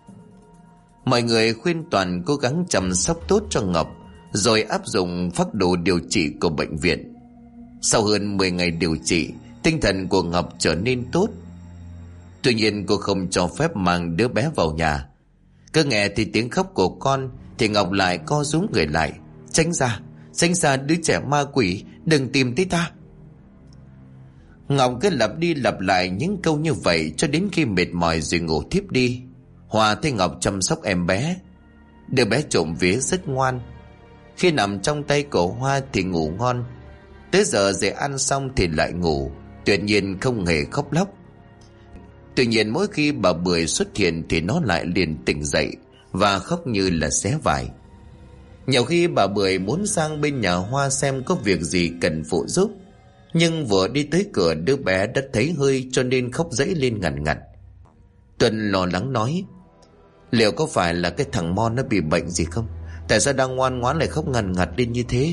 Mọi người khuyên Toàn cố gắng chăm sóc tốt cho Ngọc, rồi áp dụng phác đồ điều trị của bệnh viện. Sau hơn 10 ngày điều trị, tinh thần của Ngọc trở nên tốt. Tuy nhiên cô không cho phép mang đứa bé vào nhà. Cứ nghe thì tiếng khóc của con thì Ngọc lại co rúm người lại: Tránh ra đứa trẻ ma quỷ, đừng tìm tới ta. Ngọc cứ lặp đi lặp lại những câu như vậy cho đến khi mệt mỏi rồi ngủ thiếp đi. Hòa thấy Ngọc chăm sóc em bé. Đứa bé trộm vía rất ngoan. Khi nằm trong tay của Hoa thì ngủ ngon. Tới giờ dậy ăn xong thì lại ngủ, tuyệt nhiên không hề khóc lóc. Tuy nhiên mỗi khi bà Bưởi xuất hiện thì nó lại liền tỉnh dậy và khóc như là xé vải. Nhiều khi bà Bưởi muốn sang bên nhà Hoa xem có việc gì cần phụ giúp, nhưng vừa đi tới cửa đứa bé đã thấy hơi cho nên khóc dãy lên ngằn ngặt. Tuân lo lắng nói: Liệu có phải là cái thằng Mon nó bị bệnh gì không? Tại sao đang ngoan ngoãn lại khóc ngằn ngặt lên như thế?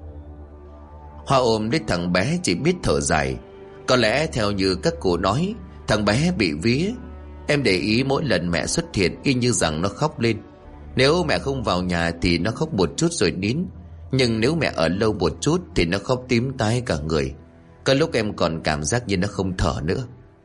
Hoa ôm lấy thằng bé chỉ biết thở dài. Có lẽ theo như các cụ nói, thằng bé bị vía. Em để ý mỗi lần mẹ xuất hiện y như rằng nó khóc lên. Nếu mẹ không vào nhà thì nó khóc một chút rồi nín, nhưng nếu mẹ ở lâu một chút thì nó khóc tím tái cả người. Có lúc em còn cảm giác như nó không thở nữa.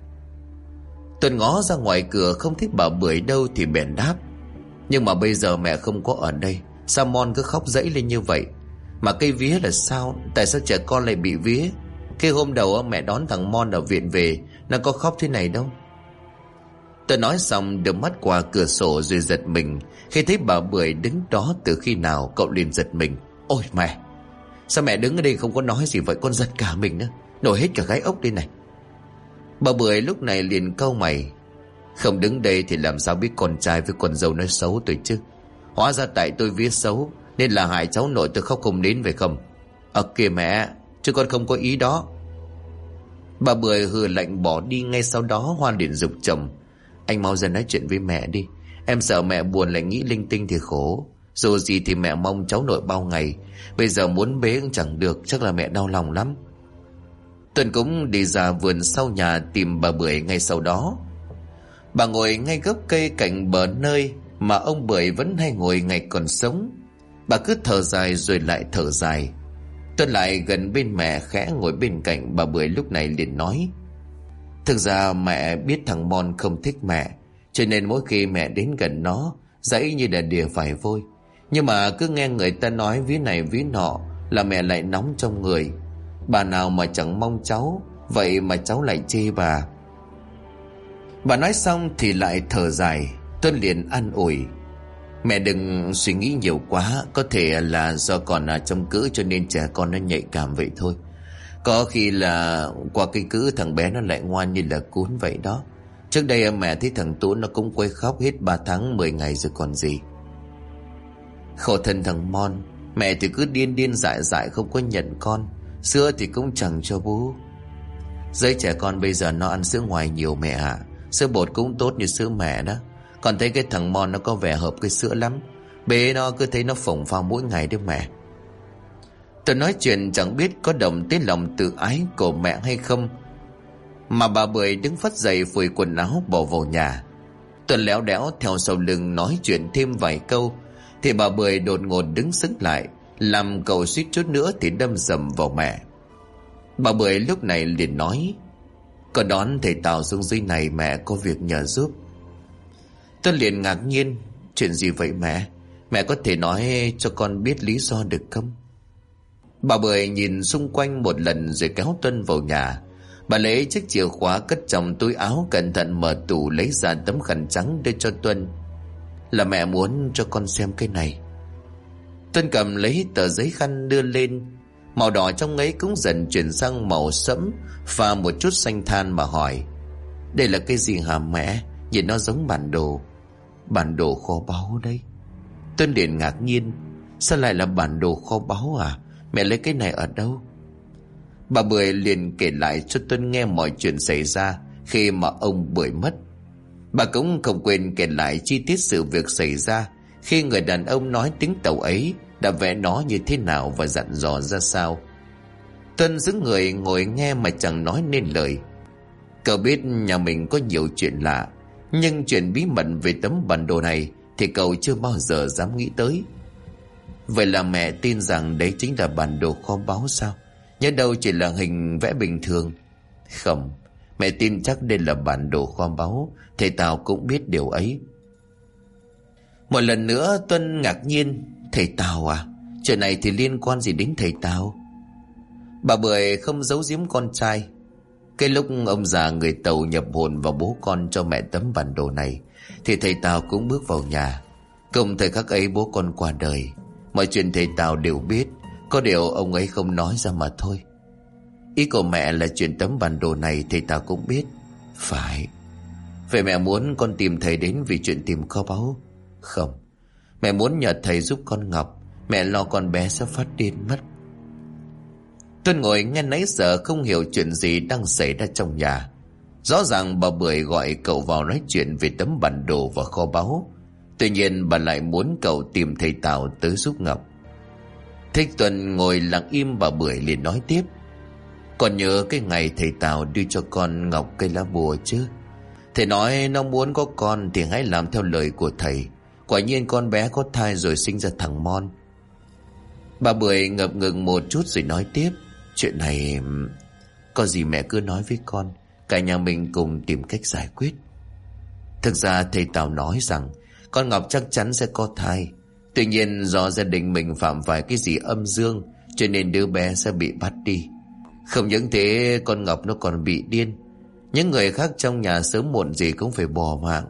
Tuần ngó ra ngoài cửa không thấy bà Bưởi đâu thì bèn đáp: Nhưng mà bây giờ mẹ không có ở đây, sao Mon cứ khóc dãy lên như vậy? Mà cây vía là sao? Tại sao trẻ con lại bị vía? Cái hôm đầu mẹ đón thằng Mon ở viện về, nó có khóc thế này đâu. Tôi nói xong đưa mắt qua cửa sổ rồi giật mình khi thấy bà Bưởi đứng đó. Từ khi nào cậu liền giật mình: Ôi mẹ, sao mẹ đứng ở đây không có nói gì vậy? Con giật cả mình nữa, nổi hết cả gáy ốc đây này. Bà Bưởi lúc này liền cau mày: Không đứng đây thì làm sao biết con trai với con dâu nói xấu tôi chứ? Hóa ra tại tôi viết xấu nên là hại cháu nội tôi khóc không đến phải không? Kìa mẹ, chứ con không có ý đó. Bà Bưởi hừ lạnh bỏ đi. Ngay sau đó Hoa liền giục chồng: Anh mau ra nói chuyện với mẹ đi. Em sợ mẹ buồn lại nghĩ linh tinh thì khổ. Dù gì thì mẹ mong cháu nội bao ngày, bây giờ muốn bế cũng chẳng được, chắc là mẹ đau lòng lắm. Tuần cũng đi ra vườn sau nhà tìm bà Bưởi. Ngay sau đó bà ngồi ngay gốc cây cạnh bờ nơi mà ông Bưởi vẫn hay ngồi ngày còn sống. Bà cứ thở dài rồi lại thở dài. Tuân lại gần bên mẹ khẽ ngồi bên cạnh. Bà Bưởi lúc này liền nói: Thực ra mẹ biết thằng Mon không thích mẹ, cho nên mỗi khi mẹ đến gần nó dãy như là đìa phải vôi. Nhưng mà cứ nghe người ta nói ví này ví nọ là mẹ lại nóng trong người. Bà nào mà chẳng mong cháu, vậy mà cháu lại chê bà. Bà nói xong thì lại thở dài. Tuân liền an ủi: Mẹ đừng suy nghĩ nhiều quá, có thể là do còn ở trong cữ cho nên trẻ con nó nhạy cảm vậy thôi. Có khi là qua cái cữ thằng bé nó lại ngoan như là cún vậy đó. Trước đây mẹ thấy thằng Tú nó cũng quấy khóc hết 3 tháng 10 ngày rồi còn gì. Khổ thân thằng Mon, mẹ thì cứ điên điên dại dại không có nhận con, sữa thì cũng chẳng cho bú. Giới trẻ con bây giờ nó ăn sữa ngoài nhiều mẹ ạ. Sữa bột cũng tốt như sữa mẹ đó. Còn thấy cái thằng Mon nó có vẻ hợp cái sữa lắm. Bế nó cứ thấy nó phồng phao mỗi ngày đấy mẹ. Tôi nói chuyện chẳng biết có động tới lòng tự ái của mẹ hay không, mà bà Bưởi đứng phắt dậy phủi quần áo bỏ vào nhà. Tuân léo đéo theo sau lưng nói chuyện thêm vài câu thì bà Bưởi đột ngột đứng sững lại, làm cậu suýt chút nữa thì đâm sầm vào mẹ. Bà Bưởi lúc này liền nói: Con đón thầy Tào xuống dưới này, mẹ có việc nhờ giúp. Tuân liền ngạc nhiên: Chuyện gì vậy mẹ? Mẹ có thể nói cho con biết lý do được không? Bà Bưởi nhìn xung quanh một lần rồi kéo Tuân vào nhà. Bà lấy chiếc chìa khóa cất trong túi áo, cẩn thận mở tủ lấy ra tấm khăn trắng đưa cho Tuân. Là mẹ muốn cho con xem cái này. Tuân cầm lấy tờ giấy khăn đưa lên. Màu đỏ trong ấy cũng dần chuyển sang màu sẫm và một chút xanh than mà hỏi: Đây là cái gì hả mẹ? Nhìn nó giống bản đồ. Bản đồ kho báu đấy. Tuân liền ngạc nhiên: Sao lại là bản đồ kho báu à? Mẹ lấy cái này ở đâu? Bà Bưởi liền kể lại cho Tuân nghe mọi chuyện xảy ra khi mà ông Bưởi mất. Bà cũng không quên kể lại chi tiết sự việc xảy ra khi người đàn ông nói tiếng Tàu ấy đã vẽ nó như thế nào và dặn dò ra sao. Tuân giữ người ngồi nghe mà chẳng nói nên lời. Cậu biết nhà mình có nhiều chuyện lạ, nhưng chuyện bí mật về tấm bản đồ này thì cậu chưa bao giờ dám nghĩ tới. Vậy là mẹ tin rằng đấy chính là bản đồ kho báu sao? Nhớ đâu chỉ là hình vẽ bình thường. Không, mẹ tin chắc đây là bản đồ kho báu. Thầy Tào cũng biết điều ấy. Một lần nữa Tuân ngạc nhiên: Thầy Tào à? Chuyện này thì liên quan gì đến thầy Tào? Bà Bưởi không giấu giếm con trai. Cái lúc ông già người Tàu nhập hồn vào bố con cho mẹ tấm bản đồ này thì thầy Tào cũng bước vào nhà. Cùng thời khắc ấy bố con qua đời. Mọi chuyện thầy Tào đều biết, có điều ông ấy không nói ra mà thôi. Ý của mẹ là chuyện tấm bản đồ này thầy Tào cũng biết. Phải. Vậy mẹ muốn con tìm thầy đến vì chuyện tìm kho báu? Không, mẹ muốn nhờ thầy giúp con Ngọc. Mẹ lo con bé sắp phát điên mất. Tuân ngồi nghe nãy giờ không hiểu chuyện gì đang xảy ra trong nhà. Rõ ràng bà Bưởi gọi cậu vào nói chuyện về tấm bản đồ và kho báu. Tuy nhiên bà lại muốn cậu tìm thầy Tào tới giúp Ngọc. Thích Tuân ngồi lặng im, bà Bưởi liền nói tiếp: Con nhớ cái ngày thầy Tào đưa cho con Ngọc cây lá bùa chứ? Thầy nói nó muốn có con thì hãy làm theo lời của thầy. Quả nhiên con bé có thai rồi sinh ra thằng Mon. Bà Bưởi ngập ngừng một chút rồi nói tiếp: Chuyện này có gì mẹ cứ nói với con, cả nhà mình cùng tìm cách giải quyết. Thực ra thầy Tào nói rằng con Ngọc chắc chắn sẽ có thai. Tuy nhiên do gia đình mình phạm phải cái gì âm dương cho nên đứa bé sẽ bị bắt đi. Không những thế, con Ngọc nó còn bị điên. Những người khác trong nhà sớm muộn gì cũng phải bỏ mạng.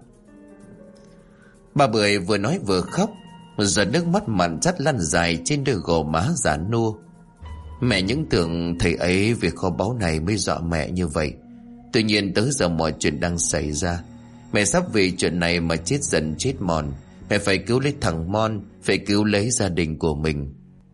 Bà Bưởi vừa nói vừa khóc, giọt nước mắt mặn chát lăn dài trên đôi gò má già nua. Mẹ những tưởng thầy ấy việc kho báu này mới dọa mẹ như vậy. Tuy nhiên tới giờ mọi chuyện đang xảy ra, mẹ sắp vì chuyện này mà chết dần chết mòn. Mẹ phải cứu lấy thằng Mon, phải cứu lấy gia đình của mình.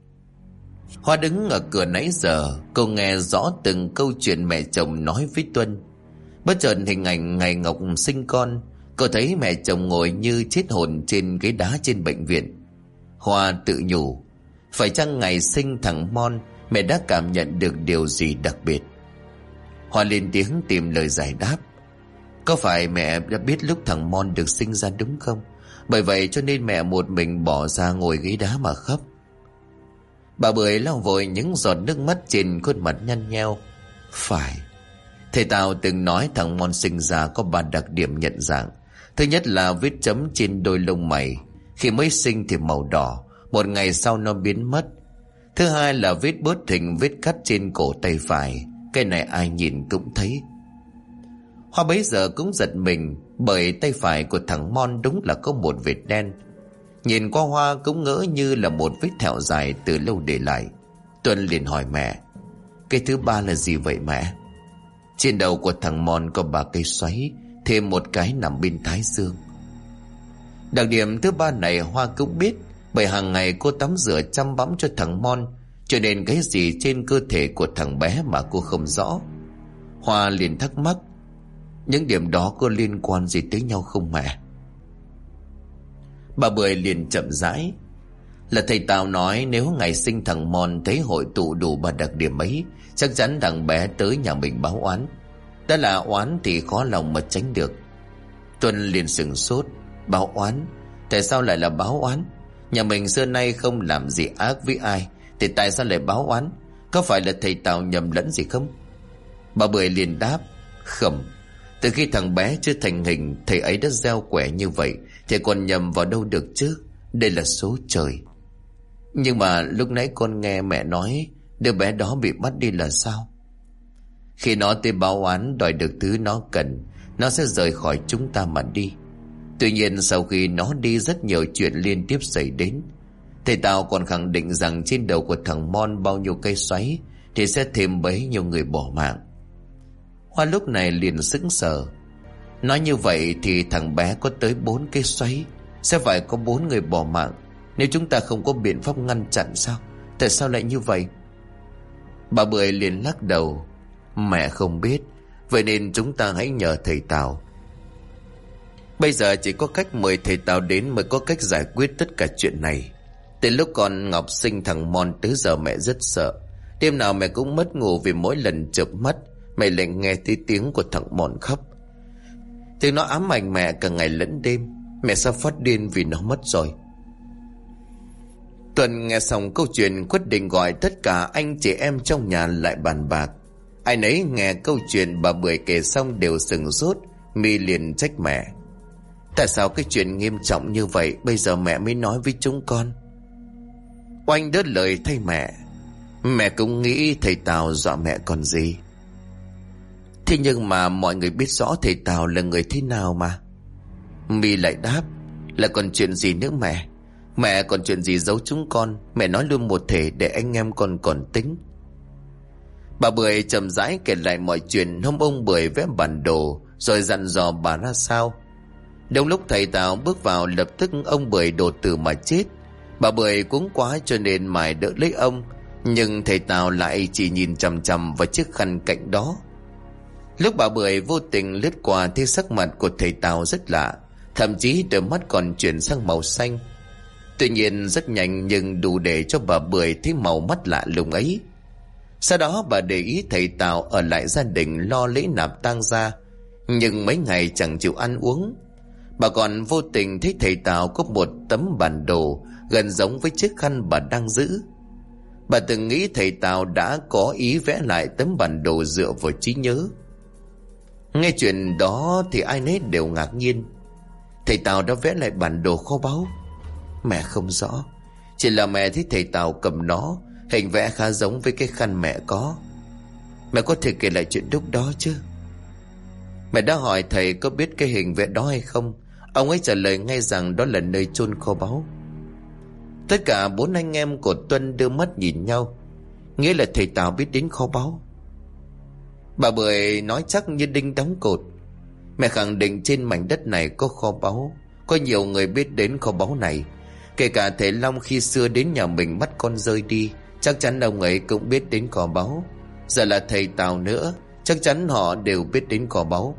Hoa đứng ở cửa nãy giờ, cô nghe rõ từng câu chuyện mẹ chồng nói với Tuân. Bất chợt hình ảnh ngày Ngọc sinh con, cô thấy mẹ chồng ngồi như chết hồn trên ghế đá trên bệnh viện. Hoa tự nhủ, phải chăng ngày sinh thằng Mon mẹ đã cảm nhận được điều gì đặc biệt? Hoa lên tiếng tìm lời giải đáp. Có phải mẹ đã biết lúc thằng Mon được sinh ra đúng không? Bởi vậy cho nên mẹ một mình bỏ ra ngồi ghế đá mà khóc. Bà Bưởi lau vội những giọt nước mắt trên khuôn mặt nhăn nheo. Phải, thầy Tào từng nói thằng Mon sinh ra có 3 đặc điểm nhận dạng. Thứ nhất là vết chấm trên đôi lông mày, khi mới sinh thì màu đỏ, một ngày sau nó biến mất. Thứ hai là vết bớt thình, vết cắt trên cổ tay phải. Cái này ai nhìn cũng thấy. Hoa bấy giờ cũng giật mình, bởi tay phải của thằng Mon đúng là có một vết đen. Nhìn qua Hoa cũng ngỡ như là một vết thẹo dài từ lâu để lại. Tuân liền hỏi mẹ: cái thứ ba là gì vậy mẹ? Trên đầu của thằng Mon có 3 cây xoáy, thêm một cái nằm bên thái dương. Đặc điểm thứ ba này Hoa cũng biết, bởi hàng ngày cô tắm rửa chăm bẵm cho thằng Mon, cho nên cái gì trên cơ thể của thằng bé mà cô không rõ. Hoa liền thắc mắc: những điểm đó có liên quan gì tới nhau không mẹ? Bà Bưởi liền chậm rãi: là thầy Tào nói nếu ngày sinh thằng Mon thấy hội tụ đủ 3 đặc điểm ấy, chắc chắn thằng bé tới nhà mình báo oán. Đã là oán thì khó lòng mà tránh được. Tuân liền sửng sốt: báo oán? Tại sao lại là báo oán? Nhà mình xưa nay không làm gì ác với ai, thì tại sao lại báo oán? Có phải là thầy Tào nhầm lẫn gì không? Bà Bưởi liền đáp: không, từ khi thằng bé chưa thành hình, thầy ấy đã gieo quẻ như vậy, thì còn nhầm vào đâu được chứ? Đây là số trời. Nhưng mà lúc nãy con nghe mẹ nói đứa bé đó bị bắt đi là sao? Khi nó tới báo oán đòi được thứ nó cần, nó sẽ rời khỏi chúng ta mà đi. Tuy nhiên sau khi nó đi, rất nhiều chuyện liên tiếp xảy đến. Thầy Tào còn khẳng định rằng trên đầu của thằng Mon bao nhiêu cây xoáy thì sẽ thêm bấy nhiêu người bỏ mạng. Hoa lúc này liền sững sờ. Nói như vậy thì thằng bé có tới 4 cây xoáy, sẽ phải có 4 người bỏ mạng. Nếu chúng ta không có biện pháp ngăn chặn sao? Tại sao lại như vậy? Bà Bưởi liền lắc đầu: mẹ không biết, vậy nên chúng ta hãy nhờ thầy Tào. Bây giờ chỉ có cách mời thầy Tào đến mới có cách giải quyết tất cả chuyện này. Từ lúc con Ngọc sinh thằng Mon tới giờ mẹ rất sợ. Đêm nào mẹ cũng mất ngủ vì mỗi lần chợp mắt mẹ lại nghe thấy tiếng của thằng Mon khóc. Tiếng nó ám ảnh mẹ cả ngày lẫn đêm. Mẹ sắp phát điên vì nó mất rồi. Tuần nghe xong câu chuyện quyết định gọi tất cả anh chị em trong nhà lại bàn bạc. Ai nấy nghe câu chuyện bà Bưởi kể xong đều sửng sốt. Mi liền trách mẹ: tại sao cái chuyện nghiêm trọng như vậy bây giờ mẹ mới nói với chúng con? Oanh đớt lời thay mẹ: mẹ cũng nghĩ thầy Tào dọa mẹ còn gì. Thế nhưng mà mọi người biết rõ thầy Tào là người thế nào mà. Mi lại đáp: là còn chuyện gì nữa mẹ? Mẹ còn chuyện gì giấu chúng con? Mẹ nói luôn một thể để anh em con còn tính. Bà Bưởi chậm rãi kể lại mọi chuyện hôm ông Bưởi vẽ bản đồ, rồi dặn dò bà ra sao. Đúng lúc thầy Tào bước vào, lập tức ông Bưởi đột tử mà chết. Bà Bưởi cuống quá cho nên mải đỡ lấy ông, nhưng thầy Tào lại chỉ nhìn chằm chằm vào chiếc khăn cạnh đó. Lúc bà Bưởi vô tình lướt qua thấy sắc mặt của thầy Tào rất lạ, thậm chí đôi mắt còn chuyển sang màu xanh. Tuy nhiên rất nhanh, nhưng đủ để cho bà Bưởi thấy màu mắt lạ lùng ấy. Sau đó bà để ý thầy Tào ở lại gia đình lo lễ nạp tang gia, nhưng mấy ngày chẳng chịu ăn uống. Bà còn vô tình thấy thầy Tào có một tấm bản đồ gần giống với chiếc khăn bà đang giữ. Bà từng nghĩ thầy Tào đã có ý vẽ lại tấm bản đồ dựa vào trí nhớ. Nghe chuyện đó thì ai nấy đều ngạc nhiên. Thầy Tào đã vẽ lại bản đồ kho báu? Mẹ không rõ, chỉ là mẹ thấy thầy Tào cầm nó, hình vẽ khá giống với cái khăn mẹ có. Mẹ có thể kể lại chuyện lúc đó chứ? Mẹ đã hỏi thầy có biết cái hình vẽ đó hay không. Ông ấy trả lời ngay rằng đó là nơi chôn kho báu. Tất cả 4 anh em của Tuân đưa mắt nhìn nhau. Nghĩa là thầy Tào biết đến kho báu. Bà Bưởi nói chắc như đinh đóng cột. Mẹ khẳng định trên mảnh đất này có kho báu. Có nhiều người biết đến kho báu này. Kể cả thầy Long khi xưa đến nhà mình bắt con rơi đi, chắc chắn ông ấy cũng biết đến kho báu. Giờ là thầy Tào nữa, chắc chắn họ đều biết đến kho báu.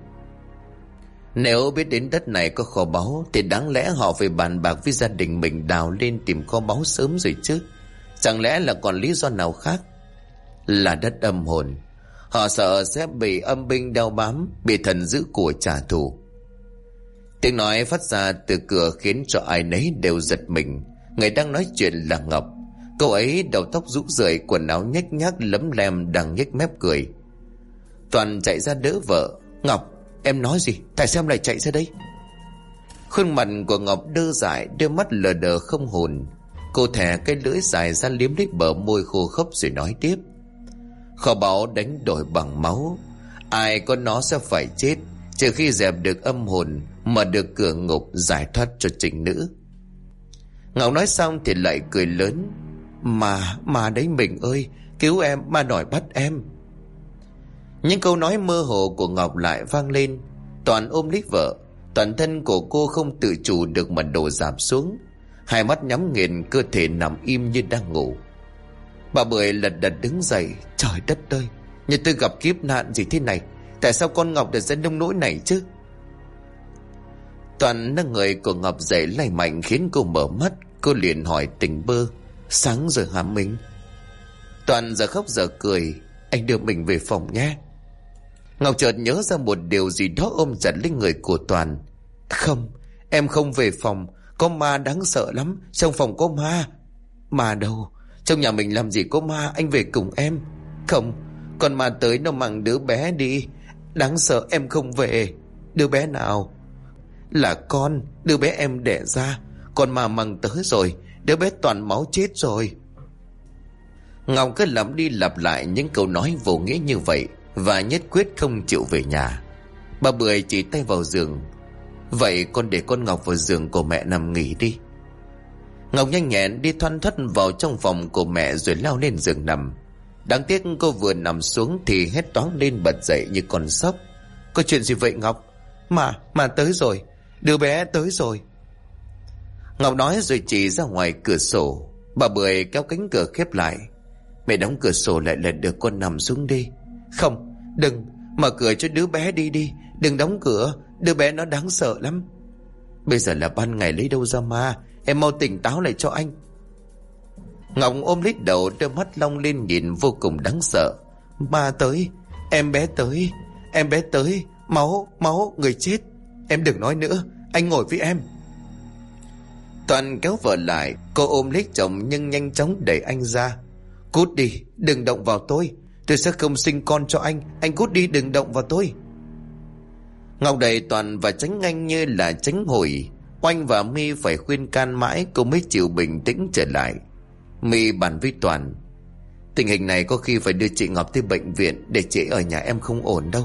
Nếu biết đến đất này có kho báu thì đáng lẽ họ phải bàn bạc với gia đình mình đào lên tìm kho báu sớm rồi chứ. Chẳng lẽ là còn lý do nào khác? Là đất âm hồn. Họ sợ sẽ bị âm binh đeo bám, bị thần giữ của trả thù. Tiếng nói phát ra từ cửa khiến cho ai nấy đều giật mình. Người đang nói chuyện là Ngọc. Cô ấy đầu tóc rũ rượi, quần áo nhếch nhác lấm lem, đang nhếch mép cười. Toàn chạy ra đỡ vợ. Ngọc, em nói gì? Tại sao em lại chạy ra đây? Khuôn mặt của Ngọc đơ dại, đôi mắt lờ đờ không hồn. Cô thè cái lưỡi dài ra liếm lấy bờ môi khô khốc rồi nói tiếp. Kho báu đánh đổi bằng máu, ai có nó sẽ phải chết, trừ khi dẹp được âm hồn mà được cửa ngục giải thoát cho trinh nữ. Ngọc nói xong thì lại cười lớn. Mà đấy mình ơi, cứu em, ma nổi bắt em. Những câu nói mơ hồ của Ngọc lại vang lên. Toàn ôm lấy vợ. Toàn thân của cô không tự chủ được mà đổ dạp xuống, hai mắt nhắm nghiền, cơ thể nằm im như đang ngủ. Bà Bưởi lật đật đứng dậy. Trời đất ơi, nhà tôi gặp kiếp nạn gì thế này? Tại sao con Ngọc lại ra nông nỗi này chứ? Toàn nâng người của Ngọc dậy lay mạnh khiến cô mở mắt. Cô liền hỏi tỉnh bơ. Sáng rồi hả mình? Toàn giờ khóc giờ cười. Anh đưa mình về phòng nhé. Ngọc chợt nhớ ra một điều gì đó, ôm chặt lấy người của Toàn. Không, em không về phòng. Có ma đáng sợ lắm. Trong phòng có ma. Ma đâu? Trong nhà mình làm gì có ma? Anh về cùng em. Không, con ma tới nó mang đứa bé đi. Đáng sợ, em không về. Đứa bé nào? Là con, đứa bé em đẻ ra. Con ma mang tới rồi. Đứa bé toàn máu chết rồi. Ngọc cứ lặp đi lặp lại những câu nói vô nghĩa như vậy và nhất quyết không chịu về nhà. Bà Bưởi chỉ tay vào giường. Vậy con để con Ngọc vào giường của mẹ nằm nghỉ đi. Ngọc nhanh nhẹn đi thoăn thoắt vào trong phòng của mẹ rồi lao lên giường nằm. Đáng tiếc cô vừa nằm xuống thì hét toáng lên bật dậy như con sóc. Có chuyện gì vậy Ngọc? Mà tới rồi. Đứa bé tới rồi. Ngọc nói rồi chỉ ra ngoài cửa sổ. Bà Bưởi kéo cánh cửa khép lại. Mẹ đóng cửa sổ lại là được con nằm xuống đi. Không, đừng, mở cửa cho đứa bé đi. Đừng đóng cửa, đứa bé nó đáng sợ lắm. Bây giờ là ban ngày lấy đâu ra ma. Em mau tỉnh táo lại cho anh. Ngọc ôm lấy đầu, đôi mắt long lên nhìn vô cùng đáng sợ. Ma tới, em bé tới. Máu, người chết. Em đừng nói nữa, anh ngồi với em. Toàn kéo vợ lại. Cô ôm lấy chồng nhưng nhanh chóng đẩy anh ra. Cút đi, đừng động vào tôi. Tôi sẽ không sinh con cho anh. Anh cút đi, đừng động vào tôi. Ngọc đẩy Toàn và tránh anh như là tránh hồi. Oanh và My phải khuyên can mãi cô mới chịu bình tĩnh trở lại. My bàn với Toàn. Tình hình này có khi phải đưa chị Ngọc tới bệnh viện, để chị ở nhà em không ổn đâu.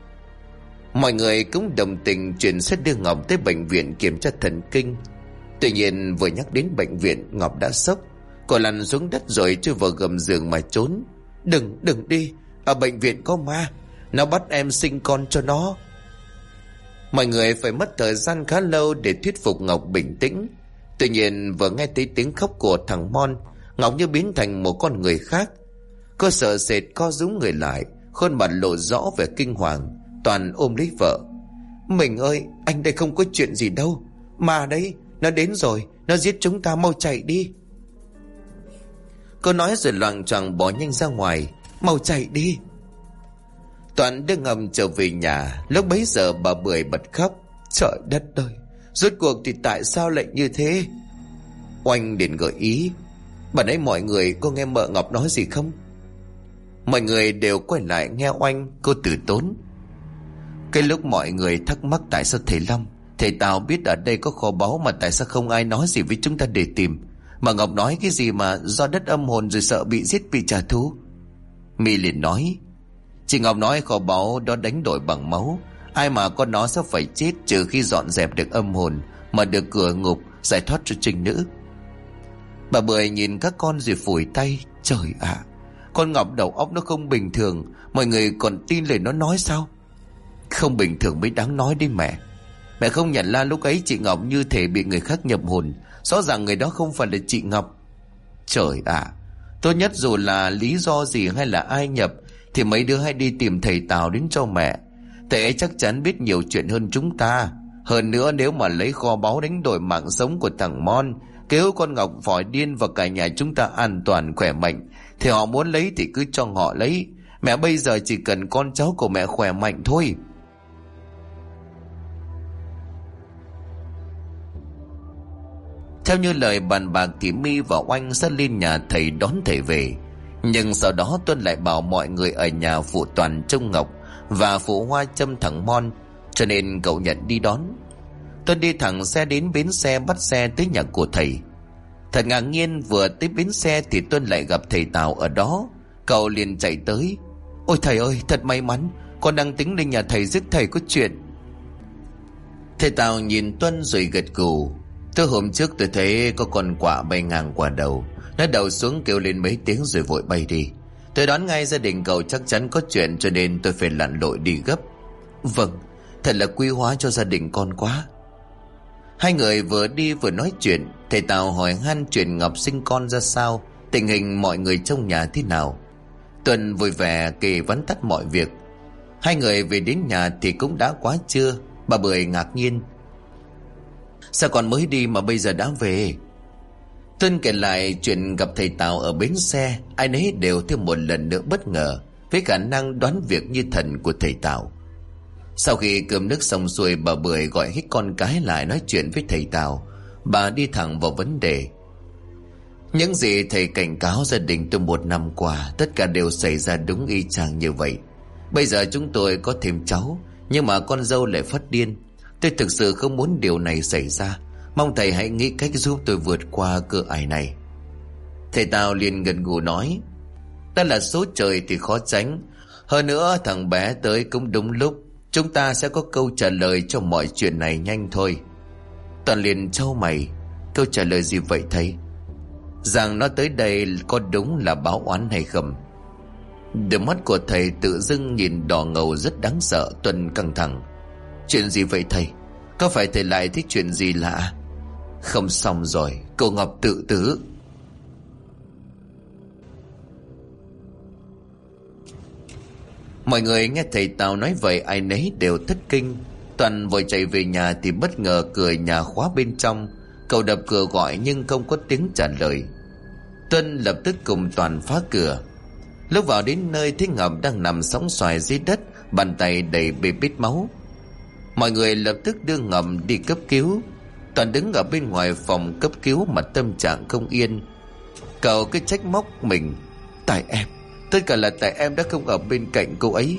Mọi người cũng đồng tình chuyện sẽ đưa Ngọc tới bệnh viện kiểm tra thần kinh. Tuy nhiên vừa nhắc đến bệnh viện, Ngọc đã sốc. Cô lăn xuống đất rồi chui vào gầm giường mà trốn. Đừng đi, ở bệnh viện có ma. Nó bắt em sinh con cho nó. Mọi người phải mất thời gian khá lâu để thuyết phục Ngọc bình tĩnh. Tuy nhiên vừa nghe thấy tiếng khóc của thằng Mon, Ngọc như biến thành một con người khác. Cô sợ sệt co rúm người lại, khuôn mặt lộ rõ vẻ kinh hoàng. Toàn ôm lấy vợ. Mình ơi, anh đây không có chuyện gì đâu. Ma đấy, nó đến rồi, nó giết chúng ta, mau chạy đi. Cô nói rồi loạng choạng bỏ nhanh ra ngoài. Mau chạy đi. Toàn đưa Ngọc trở về nhà. Lúc bấy giờ bà Bưởi bật khóc. Trời đất ơi, rốt cuộc thì tại sao lại như thế? Oanh liền gợi ý. Bà nãy mọi người có nghe mợ Ngọc nói gì không? Mọi người đều quay lại nghe Oanh. Cô từ tốn. Cái lúc mọi người thắc mắc tại sao thầy Long, thầy Tào biết ở đây có kho báu mà tại sao không ai nói gì với chúng ta để tìm, mà Ngọc nói cái gì mà do đất âm hồn rồi sợ bị giết bị trả thù. My liền nói. Chị Ngọc nói kho báu đó đánh đổi bằng máu. Ai mà con nó sẽ phải chết, trừ khi dọn dẹp được âm hồn mà được cửa ngục giải thoát cho trinh nữ. Bà Bưởi nhìn các con rồi phủi tay. Trời ạ, con Ngọc đầu óc nó không bình thường. Mọi người còn tin lời nó nói sao? Không bình thường mới đáng nói đi mẹ. Mẹ không nhận ra lúc ấy chị Ngọc như thể bị người khác nhập hồn. Rõ ràng người đó không phải là chị Ngọc. Trời ạ, tốt nhất dù là lý do gì hay là ai nhập thì mấy đứa hãy đi tìm thầy Tào đến cho mẹ. Thầy ấy chắc chắn biết nhiều chuyện hơn chúng ta. Hơn nữa nếu mà lấy kho báu đánh đổi mạng sống của thằng Mon, kêu con Ngọc vòi điên và cả nhà chúng ta an toàn khỏe mạnh, thì họ muốn lấy thì cứ cho họ lấy. Mẹ bây giờ chỉ cần con cháu của mẹ khỏe mạnh thôi. Theo như lời bàn bạc thì My và Oanh sẽ lên nhà thầy đón thầy về. Nhưng sau đó Tuân lại bảo mọi người ở nhà phụ Toàn trông Ngọc và phụ Hoa châm thằng Mon, cho nên cậu nhận đi đón. Tuân đi thẳng xe đến bến xe, bắt xe tới nhà của thầy. Thật ngạc nhiên, vừa tới bến xe thì Tuân lại gặp thầy Tào ở đó. Cậu liền chạy tới. Ôi thầy ơi, thật may mắn, con đang tính lên nhà thầy giúp thầy có chuyện. Thầy Tào nhìn Tuân rồi gật gù. Từ hôm trước tôi thấy có con quạ bay ngang qua đầu, nó đầu xuống kêu lên mấy tiếng rồi vội bay đi. Tôi đoán ngay gia đình cậu chắc chắn có chuyện, cho nên tôi phải lặn lội đi gấp. Vâng, thật là quý hóa cho gia đình con quá. Hai người vừa đi vừa nói chuyện. Thầy Tào hỏi han chuyện Ngọc sinh con ra sao, tình hình mọi người trong nhà thế nào. Tuân vui vẻ kể vắn tắt mọi việc. Hai người về đến nhà thì cũng đã quá trưa. Bà Bưởi ngạc nhiên. Sao con mới đi mà bây giờ đã về? Tuân kể lại chuyện gặp thầy Tào ở bến xe. Ai nấy đều thêm một lần nữa bất ngờ với khả năng đoán việc như thần của thầy Tào. Sau khi cơm nước xong xuôi, bà Bưởi gọi hết con cái lại nói chuyện với thầy Tào. Bà đi thẳng vào vấn đề. Những gì thầy cảnh cáo gia đình tôi 1 năm qua, tất cả đều xảy ra đúng y chang như vậy. Bây giờ chúng tôi có thêm cháu, nhưng mà con dâu lại phát điên. Tôi thực sự không muốn điều này xảy ra. Mong thầy hãy nghĩ cách giúp tôi vượt qua cửa ải này. Thầy Tào liền gần gù nói. Đó là số trời thì khó tránh. Hơn nữa thằng bé tới cũng đúng lúc. Chúng ta sẽ có câu trả lời cho mọi chuyện này nhanh thôi. Toàn liền trao mày. Câu trả lời gì vậy thầy? Rằng nó tới đây có đúng là báo oán hay không? Đôi mắt của thầy tự dưng nhìn đỏ ngầu rất đáng sợ. Tuân căng thẳng. Chuyện gì vậy thầy? Có phải thầy lại thích chuyện gì lạ? Không xong rồi, cô Ngọc tự tử. Mọi người nghe thầy Tào nói vậy ai nấy đều thất kinh. Toàn vội chạy về nhà thì bất ngờ cửa nhà khóa bên trong. Cậu đập cửa gọi nhưng không có tiếng trả lời. Tuân lập tức cùng Toàn phá cửa. Lúc vào đến nơi thấy Ngọc đang nằm sõng xoài dưới đất, bàn tay đầy bê bết máu. Mọi người lập tức đưa Ngọc đi cấp cứu. Toàn đứng ở bên ngoài phòng cấp cứu mà tâm trạng không yên. Cậu cứ trách móc mình. Tại em, tất cả là tại em đã không ở bên cạnh cô ấy.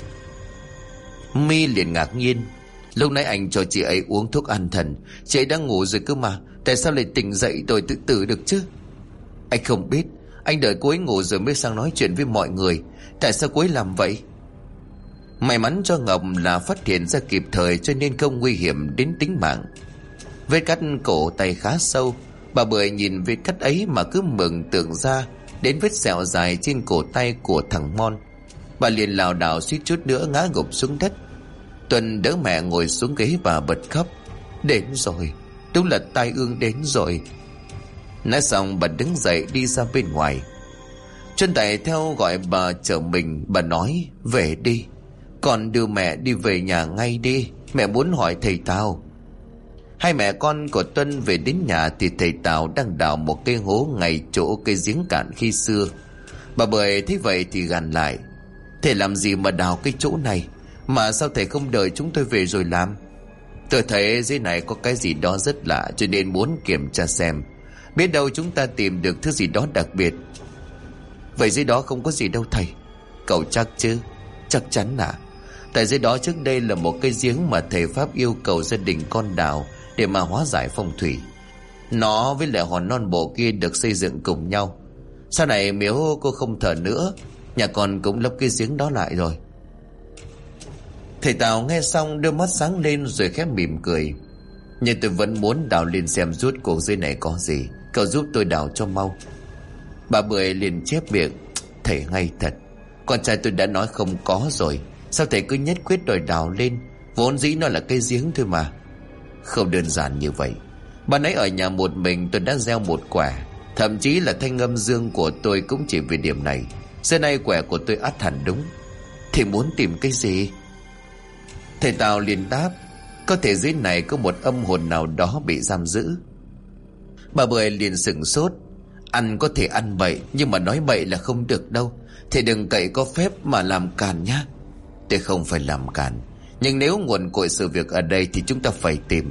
My liền ngạc nhiên. Lúc nãy anh cho chị ấy uống thuốc an thần, chị ấy đang ngủ rồi cơ mà, tại sao lại tỉnh dậy rồi tự tử được chứ? Anh không biết, anh đợi cô ấy ngủ rồi mới sang nói chuyện với mọi người. Tại sao cô ấy làm vậy? May mắn cho Ngọc là phát hiện ra kịp thời, cho nên không nguy hiểm đến tính mạng. Vết cắt cổ tay khá sâu. Bà Bưởi nhìn vết cắt ấy mà cứ mường tượng ra đến vết sẹo dài trên cổ tay của thằng Mon. Bà liền lảo đảo suýt chút nữa ngã gục xuống đất. Tuân đỡ mẹ ngồi xuống ghế và bật khóc. Đến rồi, đúng là tai ương đến rồi. Nói xong bà đứng dậy đi ra bên ngoài. Chân Tài theo gọi bà chở mình. Bà nói về đi, con đưa mẹ đi về nhà ngay đi, mẹ muốn hỏi thầy Tào. Hai mẹ con của Tuân về đến nhà thì thầy Tào đang đào một cái hố ngay chỗ cây giếng cạn khi xưa. Bà Bưởi thấy vậy thì gằn lại. Thầy làm gì mà đào cái chỗ này, mà sao thầy không đợi chúng tôi về rồi làm? Tôi thấy dưới này có cái gì đó rất lạ, cho nên muốn kiểm tra xem. Biết đâu chúng ta tìm được thứ gì đó đặc biệt. Vậy dưới đó không có gì đâu thầy. Cậu chắc chứ? Chắc chắn à? Tại dưới đó trước đây là một cái giếng mà thầy Pháp yêu cầu gia đình con đào để mà hóa giải phong thủy. Nó với lại hòn non bộ kia được xây dựng cùng nhau. Sau này nếu cô không thở nữa, nhà con cũng lấp cái giếng đó lại rồi. Thầy Tào nghe xong đôi mắt sáng lên rồi khẽ mỉm cười. Nhưng tôi vẫn muốn đào lên xem rút cuộc dưới này có gì. Cậu giúp tôi đào cho mau. Bà Bưởi liền chép miệng. Thầy ngay thật, con trai tôi đã nói không có rồi, sao thầy cứ nhất quyết đòi đào lên? Vốn dĩ nó là cây giếng thôi mà. Không đơn giản như vậy. Ban nãy ở nhà một mình tôi đã gieo một quả. Thậm chí là thanh âm dương của tôi cũng chỉ về điểm này. Giờ nay quẻ của tôi ắt hẳn đúng. Thì muốn tìm cái gì? Thầy Tào liền đáp. Có thể dưới này có một âm hồn nào đó bị giam giữ. Bà Bưởi liền sửng sốt. Ăn có thể ăn bậy, nhưng mà nói bậy là không được đâu. Thầy đừng cậy có phép mà làm càn nhá. Tôi không phải làm càn, nhưng nếu nguồn cội sự việc ở đây thì chúng ta phải tìm.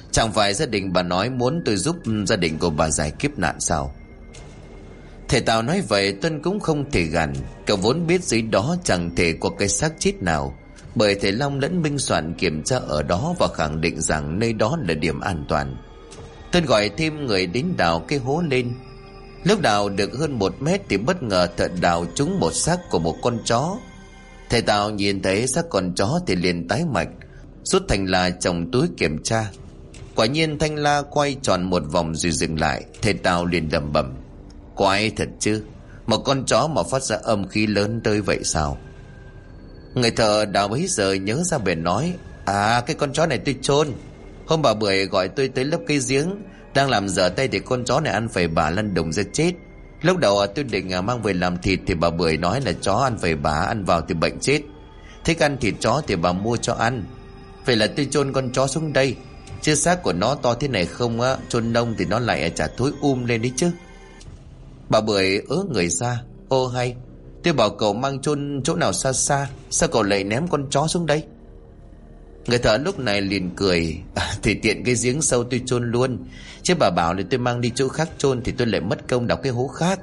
Chẳng phải gia đình bà nói muốn tôi giúp gia đình của bà giải kiếp nạn sao? Thầy Tào nói vậy Tuân cũng không thể gằn. Cậu vốn biết dưới đó chẳng thể có cái xác chết nào, bởi thầy Long lẫn Minh Soạn kiểm tra ở đó và khẳng định rằng nơi đó là điểm an toàn. Tuân gọi thêm người đến đào cái hố lên. Lúc đào được hơn 1 mét thì bất ngờ thợ đào trúng một xác của một con chó. Thầy Tào nhìn thấy xác con chó thì liền tái mạch, rút thanh la trong túi kiểm tra. Quả nhiên thanh la quay tròn một vòng rồi dừng lại. Thầy Tào liền lẩm bẩm: quái thật chứ, một con chó mà phát ra âm khí lớn tới vậy sao? Người thợ đào bấy giờ nhớ ra bèn nói: à, cái con chó này tôi chôn. Hôm bà Bưởi gọi tôi tới lấp cái giếng, đang làm dở tay thì con chó này ăn phải bà lăn đùng ra chết. Lúc đầu tôi định mang về làm thịt thì bà Bưởi nói là chó ăn phải bà, ăn vào thì bệnh chết. Thích ăn thịt chó thì bà mua cho ăn. Vậy là tôi chôn con chó xuống đây, chứ xác của nó to thế này không á, chôn nông thì nó lại chả thối lên đấy chứ. Bà Bưởi ớ người ra: ô hay, tôi bảo cậu mang chôn chỗ nào xa xa, sao cậu lại ném con chó xuống đây? Người thợ lúc này liền cười: thì tiện cái giếng sâu tôi chôn luôn, chứ bà bảo là tôi mang đi chỗ khác chôn thì tôi lại mất công đào cái hố khác.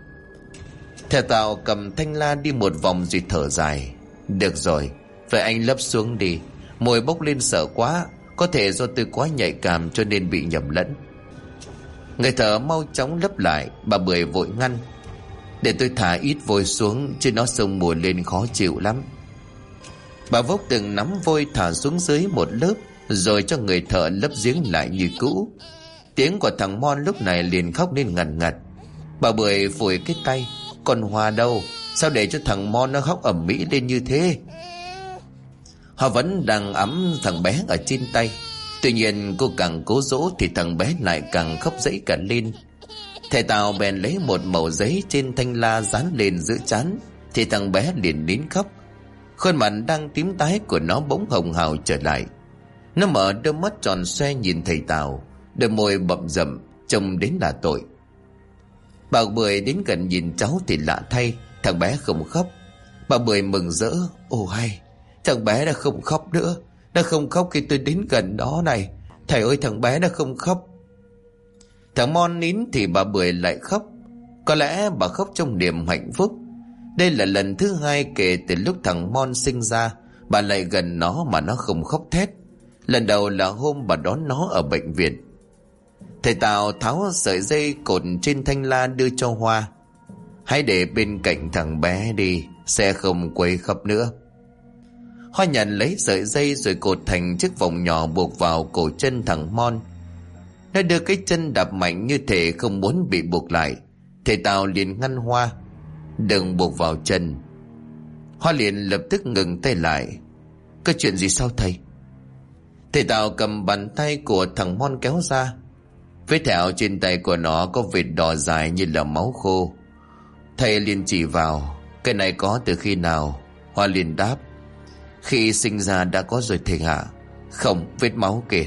Thầy Tào cầm thanh la đi một vòng rồi thở dài: được rồi, vậy anh lấp xuống đi. Mùi bốc lên sợ quá, có thể do tôi quá nhạy cảm cho nên bị nhầm lẫn. Người thợ mau chóng lấp lại. Bà Bưởi vội ngăn: để tôi thả ít vôi xuống, chứ nó xông mùi lên khó chịu lắm. Bà vốc từng nắm vôi thả xuống dưới một lớp, rồi cho người thợ lấp giếng lại như cũ. Tiếng của thằng Mon lúc này liền khóc lên ngằn ngặt. Bà Bưởi phủi cái tay: con Hoa đâu, sao để cho thằng Mon nó khóc ầm ĩ lên như thế? Họ vẫn đang ẵm thằng bé ở trên tay. Tuy nhiên cô càng cố dỗ thì thằng bé lại càng khóc dãy cả lên. Thầy Tào bèn lấy một mẩu giấy trên thanh la dán lên giữa trán, thì thằng bé liền nín khóc. Khuôn mặt đang tím tái của nó bỗng hồng hào trở lại. Nó mở đôi mắt tròn xoe nhìn thầy Tào, đôi môi bậm rậm, trông đến là tội. Bà Bưởi đến gần nhìn cháu thì lạ thay, thằng bé không khóc. Bà Bưởi mừng rỡ: ồ hay, thằng bé đã không khóc nữa, đã không khóc khi tôi đến gần đó này. Thầy ơi, thằng bé đã không khóc. Thằng Mon nín thì bà Bưởi lại khóc. Có lẽ bà khóc trong niềm hạnh phúc. Đây là lần thứ 2 kể từ lúc thằng Mon sinh ra bà lại gần nó mà nó không khóc thét. Lần đầu là hôm bà đón nó ở bệnh viện. Thầy Tào tháo sợi dây cột trên thanh la đưa cho Hoa: hãy để bên cạnh thằng bé đi, sẽ không quấy khóc nữa. Hoa nhận lấy sợi dây rồi cột thành chiếc vòng nhỏ buộc vào cổ chân thằng Mon. Nó đưa cái chân đạp mạnh như thể không muốn bị buộc lại. Thầy Tào liền ngăn Hoa: đừng buộc vào chân. Hoa liền lập tức ngừng tay lại: có chuyện gì sao thầy? Thầy Tào cầm bàn tay của thằng Mon kéo ra. Vết thẹo trên tay của nó có vệt đỏ dài như là máu khô. Thầy liền chỉ vào: cái này có từ khi nào? Hoa liền đáp: khi sinh ra đã có rồi thầy ạ. Không, vết máu kìa.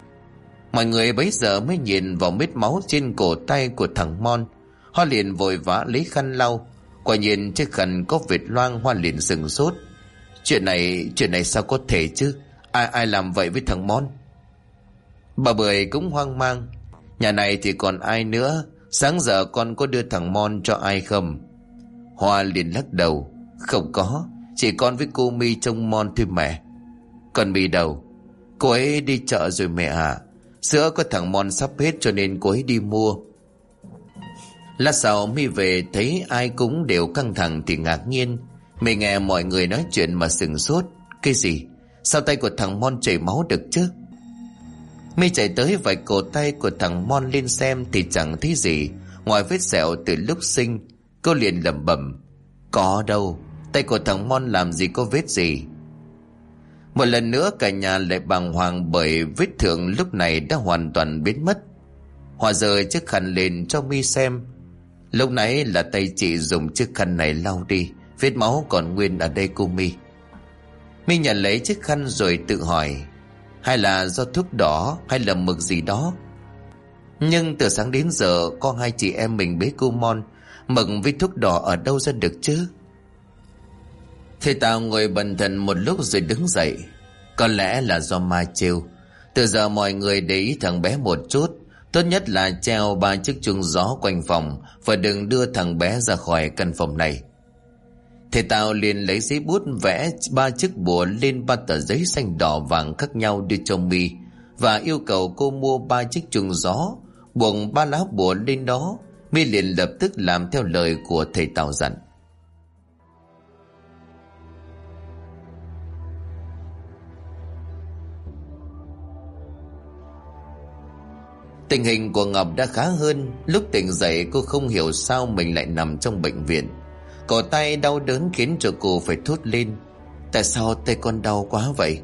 Mọi người bấy giờ mới nhìn vào vết máu trên cổ tay của thằng Mon. Hoa liền vội vã lấy khăn lau. Quả nhiên chiếc khăn có vệt loang. Hoa liền sửng sốt: chuyện này sao có thể chứ? Ai làm vậy với thằng Mon? Bà Bưởi cũng hoang mang: nhà này thì còn ai nữa? Sáng giờ con có đưa thằng Mon cho ai không? Hoa liền lắc đầu: không có, chỉ con với cô My trông Mon thôi mẹ. Còn My đâu? Cô ấy đi chợ rồi mẹ ạ. Sữa có thằng Mon sắp hết cho nên cô ấy đi mua. Lát sau My về thấy ai cũng đều căng thẳng thì ngạc nhiên. My nghe mọi người nói chuyện mà sửng sốt: cái gì? Sao tay của thằng Mon chảy máu được chứ? My chạy tới vạch cổ tay của thằng Mon lên xem thì chẳng thấy gì ngoài vết sẹo từ lúc sinh. Cô liền lẩm bẩm: có đâu, tay của thằng Mon làm gì có vết gì. Một lần nữa cả nhà lại bàng hoàng bởi vết thương lúc này đã hoàn toàn biến mất. Hoa giơ chiếc khăn lên cho My xem. Lúc nãy là tay chị dùng chiếc khăn này lau đi, vết máu còn nguyên ở đây cô My. My nhận lấy chiếc khăn rồi tự hỏi: hay là do thuốc đỏ hay là mực gì đó? Nhưng từ sáng đến giờ có hai chị em mình bế cô Mon, mực với thuốc đỏ ở đâu ra được chứ? Thầy Tào ngồi bần thần một lúc rồi đứng dậy: có lẽ là do ma trêu. Từ giờ mọi người để ý thằng bé một chút. Tốt nhất là treo 3 chiếc chuông gió quanh phòng, và đừng đưa thằng bé ra khỏi căn phòng này. Thầy Tào liền lấy giấy bút vẽ 3 chiếc bùa lên 3 tờ giấy xanh đỏ vàng khác nhau đưa cho My, và yêu cầu cô mua 3 chiếc chuông gió, buộc 3 lá bùa lên đó. My liền lập tức làm theo lời của thầy Tào dặn. Tình hình của Ngọc đã khá hơn. Lúc tỉnh dậy cô không hiểu sao mình lại nằm trong bệnh viện. Cổ tay đau đớn khiến cho cô phải thốt lên: tại sao tay con đau quá vậy?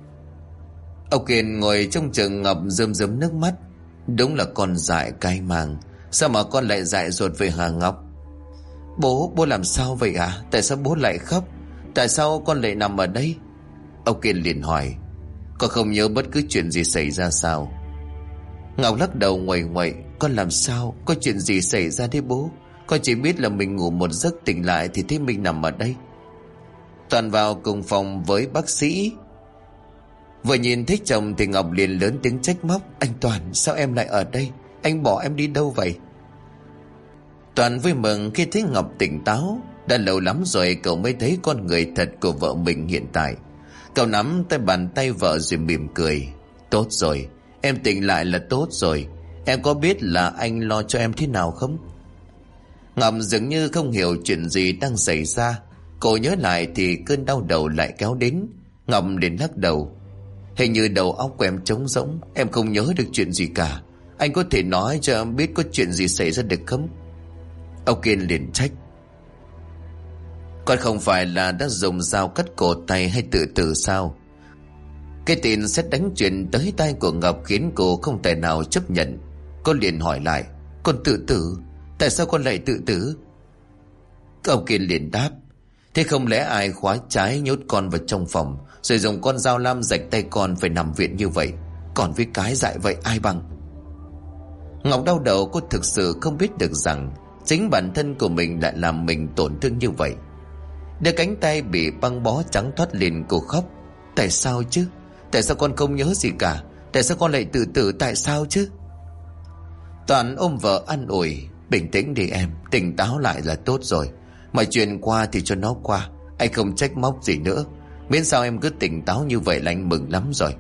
Ông Kiên ngồi trong chừng Ngọc rơm rớm nước mắt. Đúng là con dại cay màng. Sao mà con lại dại dột vậy hả Ngọc? Bố làm sao vậy à? Tại sao bố lại khóc? Tại sao con lại nằm ở đây? Ông Kiên liền hỏi: con không nhớ bất cứ chuyện gì xảy ra sao? Ngọc lắc đầu nguậy nguậy: con làm sao? Có chuyện gì xảy ra đấy bố? Con chỉ biết là mình ngủ một giấc tỉnh lại thì thấy mình nằm ở đây. Toàn vào cùng phòng với bác sĩ. Vừa nhìn thấy chồng thì Ngọc liền lớn tiếng trách móc: anh Toàn, sao em lại ở đây? Anh bỏ em đi đâu vậy? Toàn vui mừng khi thấy Ngọc tỉnh táo. Đã lâu lắm rồi cậu mới thấy con người thật của vợ mình hiện tại. Cậu nắm tay bàn tay vợ rồi mỉm cười: tốt rồi, em tỉnh lại là tốt rồi. Em có biết là anh lo cho em thế nào không? Ngọc dường như không hiểu chuyện gì đang xảy ra. Cô nhớ lại thì cơn đau đầu lại kéo đến. Ngọc liền lắc đầu: hình như đầu óc của em trống rỗng. Em không nhớ được chuyện gì cả. Anh có thể nói cho em biết có chuyện gì xảy ra được không? Ông Kiên liền trách: con không phải là đã dùng dao cắt cổ tay hay tự tử sao? Cái tin sét đánh truyền tới tai của Ngọc khiến cô không thể nào chấp nhận. Cô liền hỏi lại: con tự tử? Tại sao con lại tự tử? Ông Kiên liền đáp: thế không lẽ ai khóa trái nhốt con vào trong phòng, rồi dùng con dao lam rạch tay con phải nằm viện như vậy? Còn với cái dại vậy ai bằng? Ngọc đau đầu. Cô thực sự không biết được rằng chính bản thân của mình lại làm mình tổn thương như vậy. Đưa cánh tay bị băng bó trắng toát lên, cô khóc: tại sao chứ? Tại sao con không nhớ gì cả? Tại sao con lại tự tử? Tại sao chứ? Toàn ôm vợ an ủi: bình tĩnh đi em, tỉnh táo lại là tốt rồi. Mọi chuyện qua thì cho nó qua. Anh không trách móc gì nữa. Miễn sao em cứ tỉnh táo như vậy là anh mừng lắm rồi.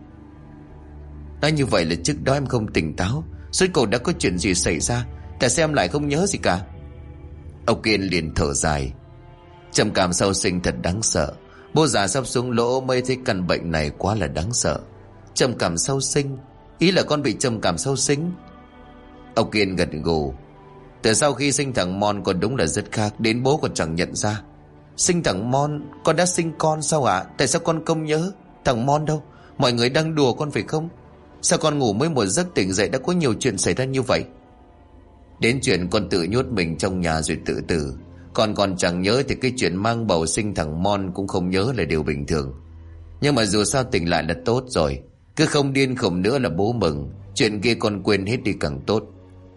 Nói như vậy là trước đó em không tỉnh táo. Suốt cuộc đã có chuyện gì xảy ra? Tại sao em lại không nhớ gì cả? Ông Kiên liền thở dài: trầm cảm sau sinh thật đáng sợ. Bố già sắp xuống lỗ mới thấy căn bệnh này quá là đáng sợ. Trầm cảm sau sinh? Ý là con bị trầm cảm sau sinh? Ông Kiên gật gù: từ sau khi sinh thằng Mon con đúng là rất khác. Đến bố còn chẳng nhận ra. Sinh thằng Mon? Con đã sinh con sao ạ? Tại sao con không nhớ? Thằng Mon đâu? Mọi người đang đùa con phải không? Sao con ngủ mới một giấc tỉnh dậy đã có nhiều chuyện xảy ra như vậy? Đến chuyện con tự nhốt mình trong nhà rồi tự tử con còn chẳng nhớ, thì cái chuyện mang bầu sinh thằng Mon cũng không nhớ là điều bình thường. Nhưng mà dù sao tỉnh lại là tốt rồi. Cứ không điên khùng nữa là bố mừng. Chuyện kia con quên hết đi càng tốt.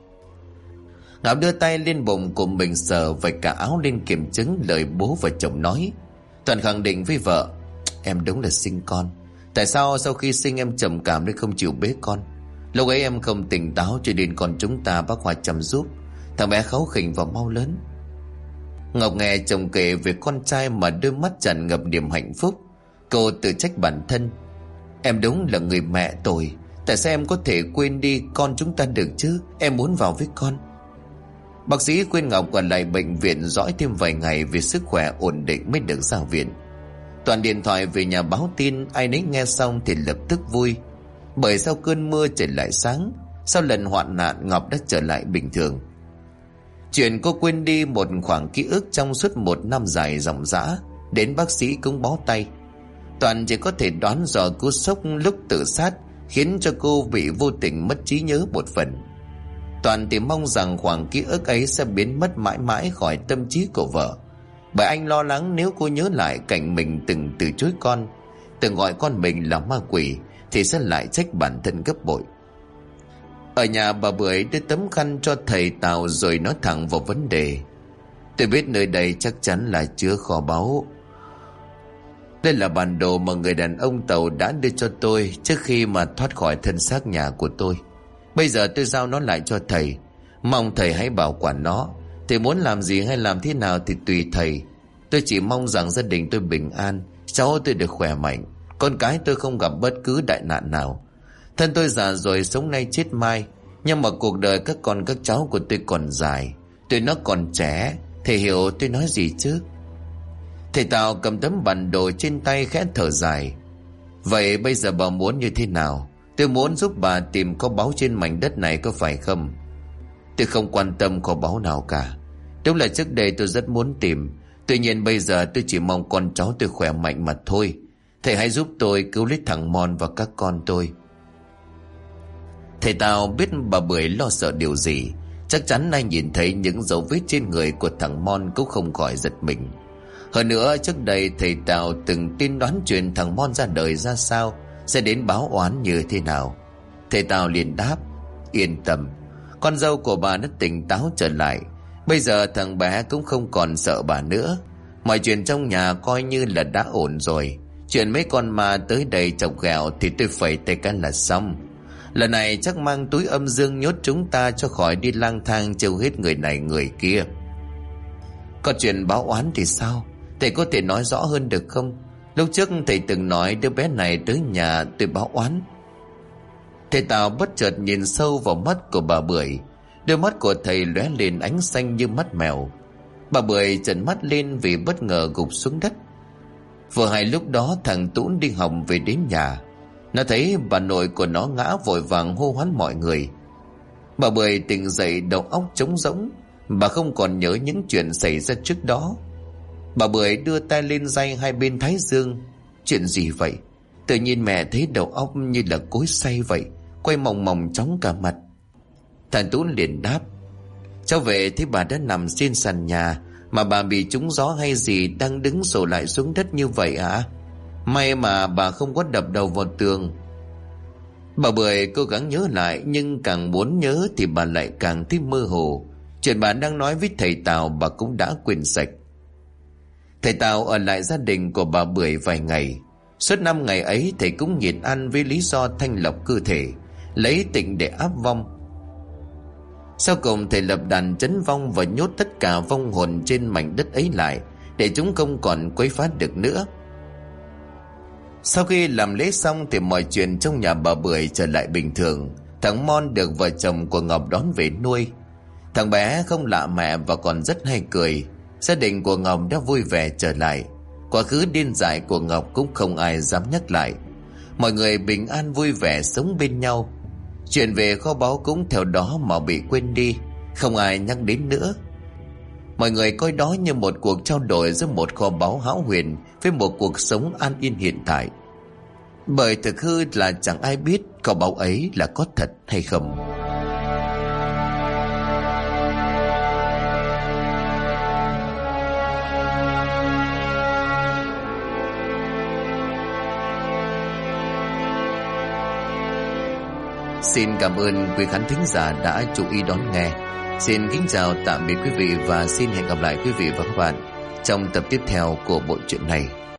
Ngọc đưa tay lên bụng của mình sờ vạch cả áo lên kiểm chứng lời bố và chồng nói. Toàn khẳng định với vợ: em đúng là sinh con. Tại sao sau khi sinh em trầm cảm nên không chịu bế con? Lúc ấy em không tỉnh táo cho nên con chúng ta bác Hoa chăm giúp. Thằng bé kháu khỉnh và mau lớn. Ngọc nghe chồng kể về con trai mà đôi mắt tràn ngập niềm hạnh phúc. Cô tự trách bản thân: em đúng là người mẹ tồi. Tại sao em có thể quên đi con chúng ta được chứ? Em muốn vào với con. Bác sĩ khuyên Ngọc ở lại bệnh viện dõi thêm vài ngày vì sức khỏe ổn định mới được ra viện. Toàn điện thoại về nhà báo tin. Ai nấy nghe xong thì lập tức vui. Bởi sau cơn mưa trời lại sáng. Sau lần hoạn nạn Ngọc đã trở lại bình thường. Chuyện cô quên đi một khoảng ký ức trong suốt một năm dài ròng rã, đến bác sĩ cũng bó tay. Toàn chỉ có thể đoán do cú sốc lúc tự sát khiến cho cô bị vô tình mất trí nhớ một phần. Toàn thì mong rằng khoảng ký ức ấy sẽ biến mất mãi mãi khỏi tâm trí của vợ. Bởi anh lo lắng nếu cô nhớ lại cảnh mình từng từ chối con, từng gọi con mình là ma quỷ, thì sẽ lại trách bản thân gấp bội. Ở nhà bà Bưởi đưa tấm khăn cho thầy Tào rồi nói thẳng vào vấn đề: tôi biết nơi đây chắc chắn là chứa kho báu. Đây là bản đồ mà người đàn ông Tàu đã đưa cho tôi trước khi mà thoát khỏi thân xác nhà của tôi. Bây giờ tôi giao nó lại cho thầy. Mong thầy hãy bảo quản nó. Thầy muốn làm gì hay làm thế nào thì tùy thầy. Tôi chỉ mong rằng gia đình tôi bình an, cháu tôi được khỏe mạnh, con cái tôi không gặp bất cứ đại nạn nào. Thân tôi già rồi, sống nay chết mai, nhưng mà cuộc đời các con các cháu của tôi còn dài. Tụi nó còn trẻ. Thầy hiểu tôi nói gì chứ? Thầy Tào cầm tấm bản đồ trên tay khẽ thở dài. Vậy bây giờ bà muốn như thế nào? Tôi muốn giúp bà tìm kho báu trên mảnh đất này, có phải không? Tôi không quan tâm kho báu nào cả. Đúng là trước đây tôi rất muốn tìm. Tuy nhiên bây giờ tôi chỉ mong con cháu tôi khỏe mạnh mà thôi. Thầy hãy giúp tôi cứu lấy thằng Mon và các con tôi. Thầy Tào biết bà Bưởi lo sợ điều gì. Chắc chắn nay nhìn thấy những dấu vết trên người của thằng Mon cũng không khỏi giật mình. Hơn nữa trước đây thầy Tào từng tin đoán chuyện thằng Mon ra đời ra sao, sẽ đến báo oán như thế nào. Thầy Tào liền đáp: Yên tâm, con dâu của bà đã tỉnh táo trở lại. Bây giờ thằng bé cũng không còn sợ bà nữa. Mọi chuyện trong nhà coi như là đã ổn rồi. Chuyện mấy con ma tới đây chọc ghẹo thì tôi phẩy tay cái là xong. Lần này chắc mang túi âm dương nhốt chúng ta cho khỏi đi lang thang trêu hết người này người kia. Còn chuyện báo oán thì sao? Thầy có thể nói rõ hơn được không? Lúc trước thầy từng nói đứa bé này tới nhà tôi báo oán. Thầy Tào bất chợt nhìn sâu vào mắt của bà Bưởi. Đôi mắt của thầy lóe lên ánh xanh như mắt mèo. Bà Bưởi trợn mắt lên vì bất ngờ gục xuống đất. Vừa hay lúc đó thằng Tún đi học về đến nhà. Nó thấy bà nội của nó ngã, vội vàng hô hoán mọi người. Bà Bưởi tỉnh dậy, đầu óc trống rỗng. Bà không còn nhớ những chuyện xảy ra trước đó. Bà Bưởi đưa tay lên day hai bên thái dương. Chuyện gì vậy? Tự nhiên mẹ thấy đầu óc như là cối xay vậy, quay mòng mòng chóng cả mặt. Thằng Tún liền đáp: Cháu về thấy bà đã nằm trên sàn nhà, mà bà bị trúng gió hay gì đang đứng rồi lại xuống đất như vậy hả? May mà bà không có đập đầu vào tường. Bà Bưởi cố gắng nhớ lại, nhưng càng muốn nhớ thì bà lại càng thấy mơ hồ. Chuyện bà đang nói với thầy Tào bà cũng đã quên sạch. Thầy Tào ở lại gia đình của bà Bưởi vài ngày. Suốt 5 ngày ấy thầy cũng nhịn ăn với lý do thanh lọc cơ thể, lấy tịnh để áp vong. Sau cùng thầy lập đàn trấn vong và nhốt tất cả vong hồn trên mảnh đất ấy lại, để chúng không còn quấy phá được nữa. Sau khi làm lễ xong thì mọi chuyện trong nhà bà Bưởi trở lại bình thường. Thằng Mon được vợ chồng của Ngọc đón về nuôi. Thằng bé không lạ mẹ và còn rất hay cười. Gia đình của Ngọc đã vui vẻ trở lại. Quá khứ điên dại của Ngọc cũng không ai dám nhắc lại. Mọi người bình an vui vẻ sống bên nhau. Chuyện về kho báu cũng theo đó mà bị quên đi, không ai nhắc đến nữa. Mọi người coi đó như một cuộc trao đổi giữa một kho báu hão huyền với một cuộc sống an yên hiện tại. Bởi thực hư là chẳng ai biết kho báu ấy là có thật hay không. Xin cảm ơn quý khán thính giả đã chú ý đón nghe. Xin kính chào tạm biệt quý vị và xin hẹn gặp lại quý vị và các bạn trong tập tiếp theo của bộ truyện này.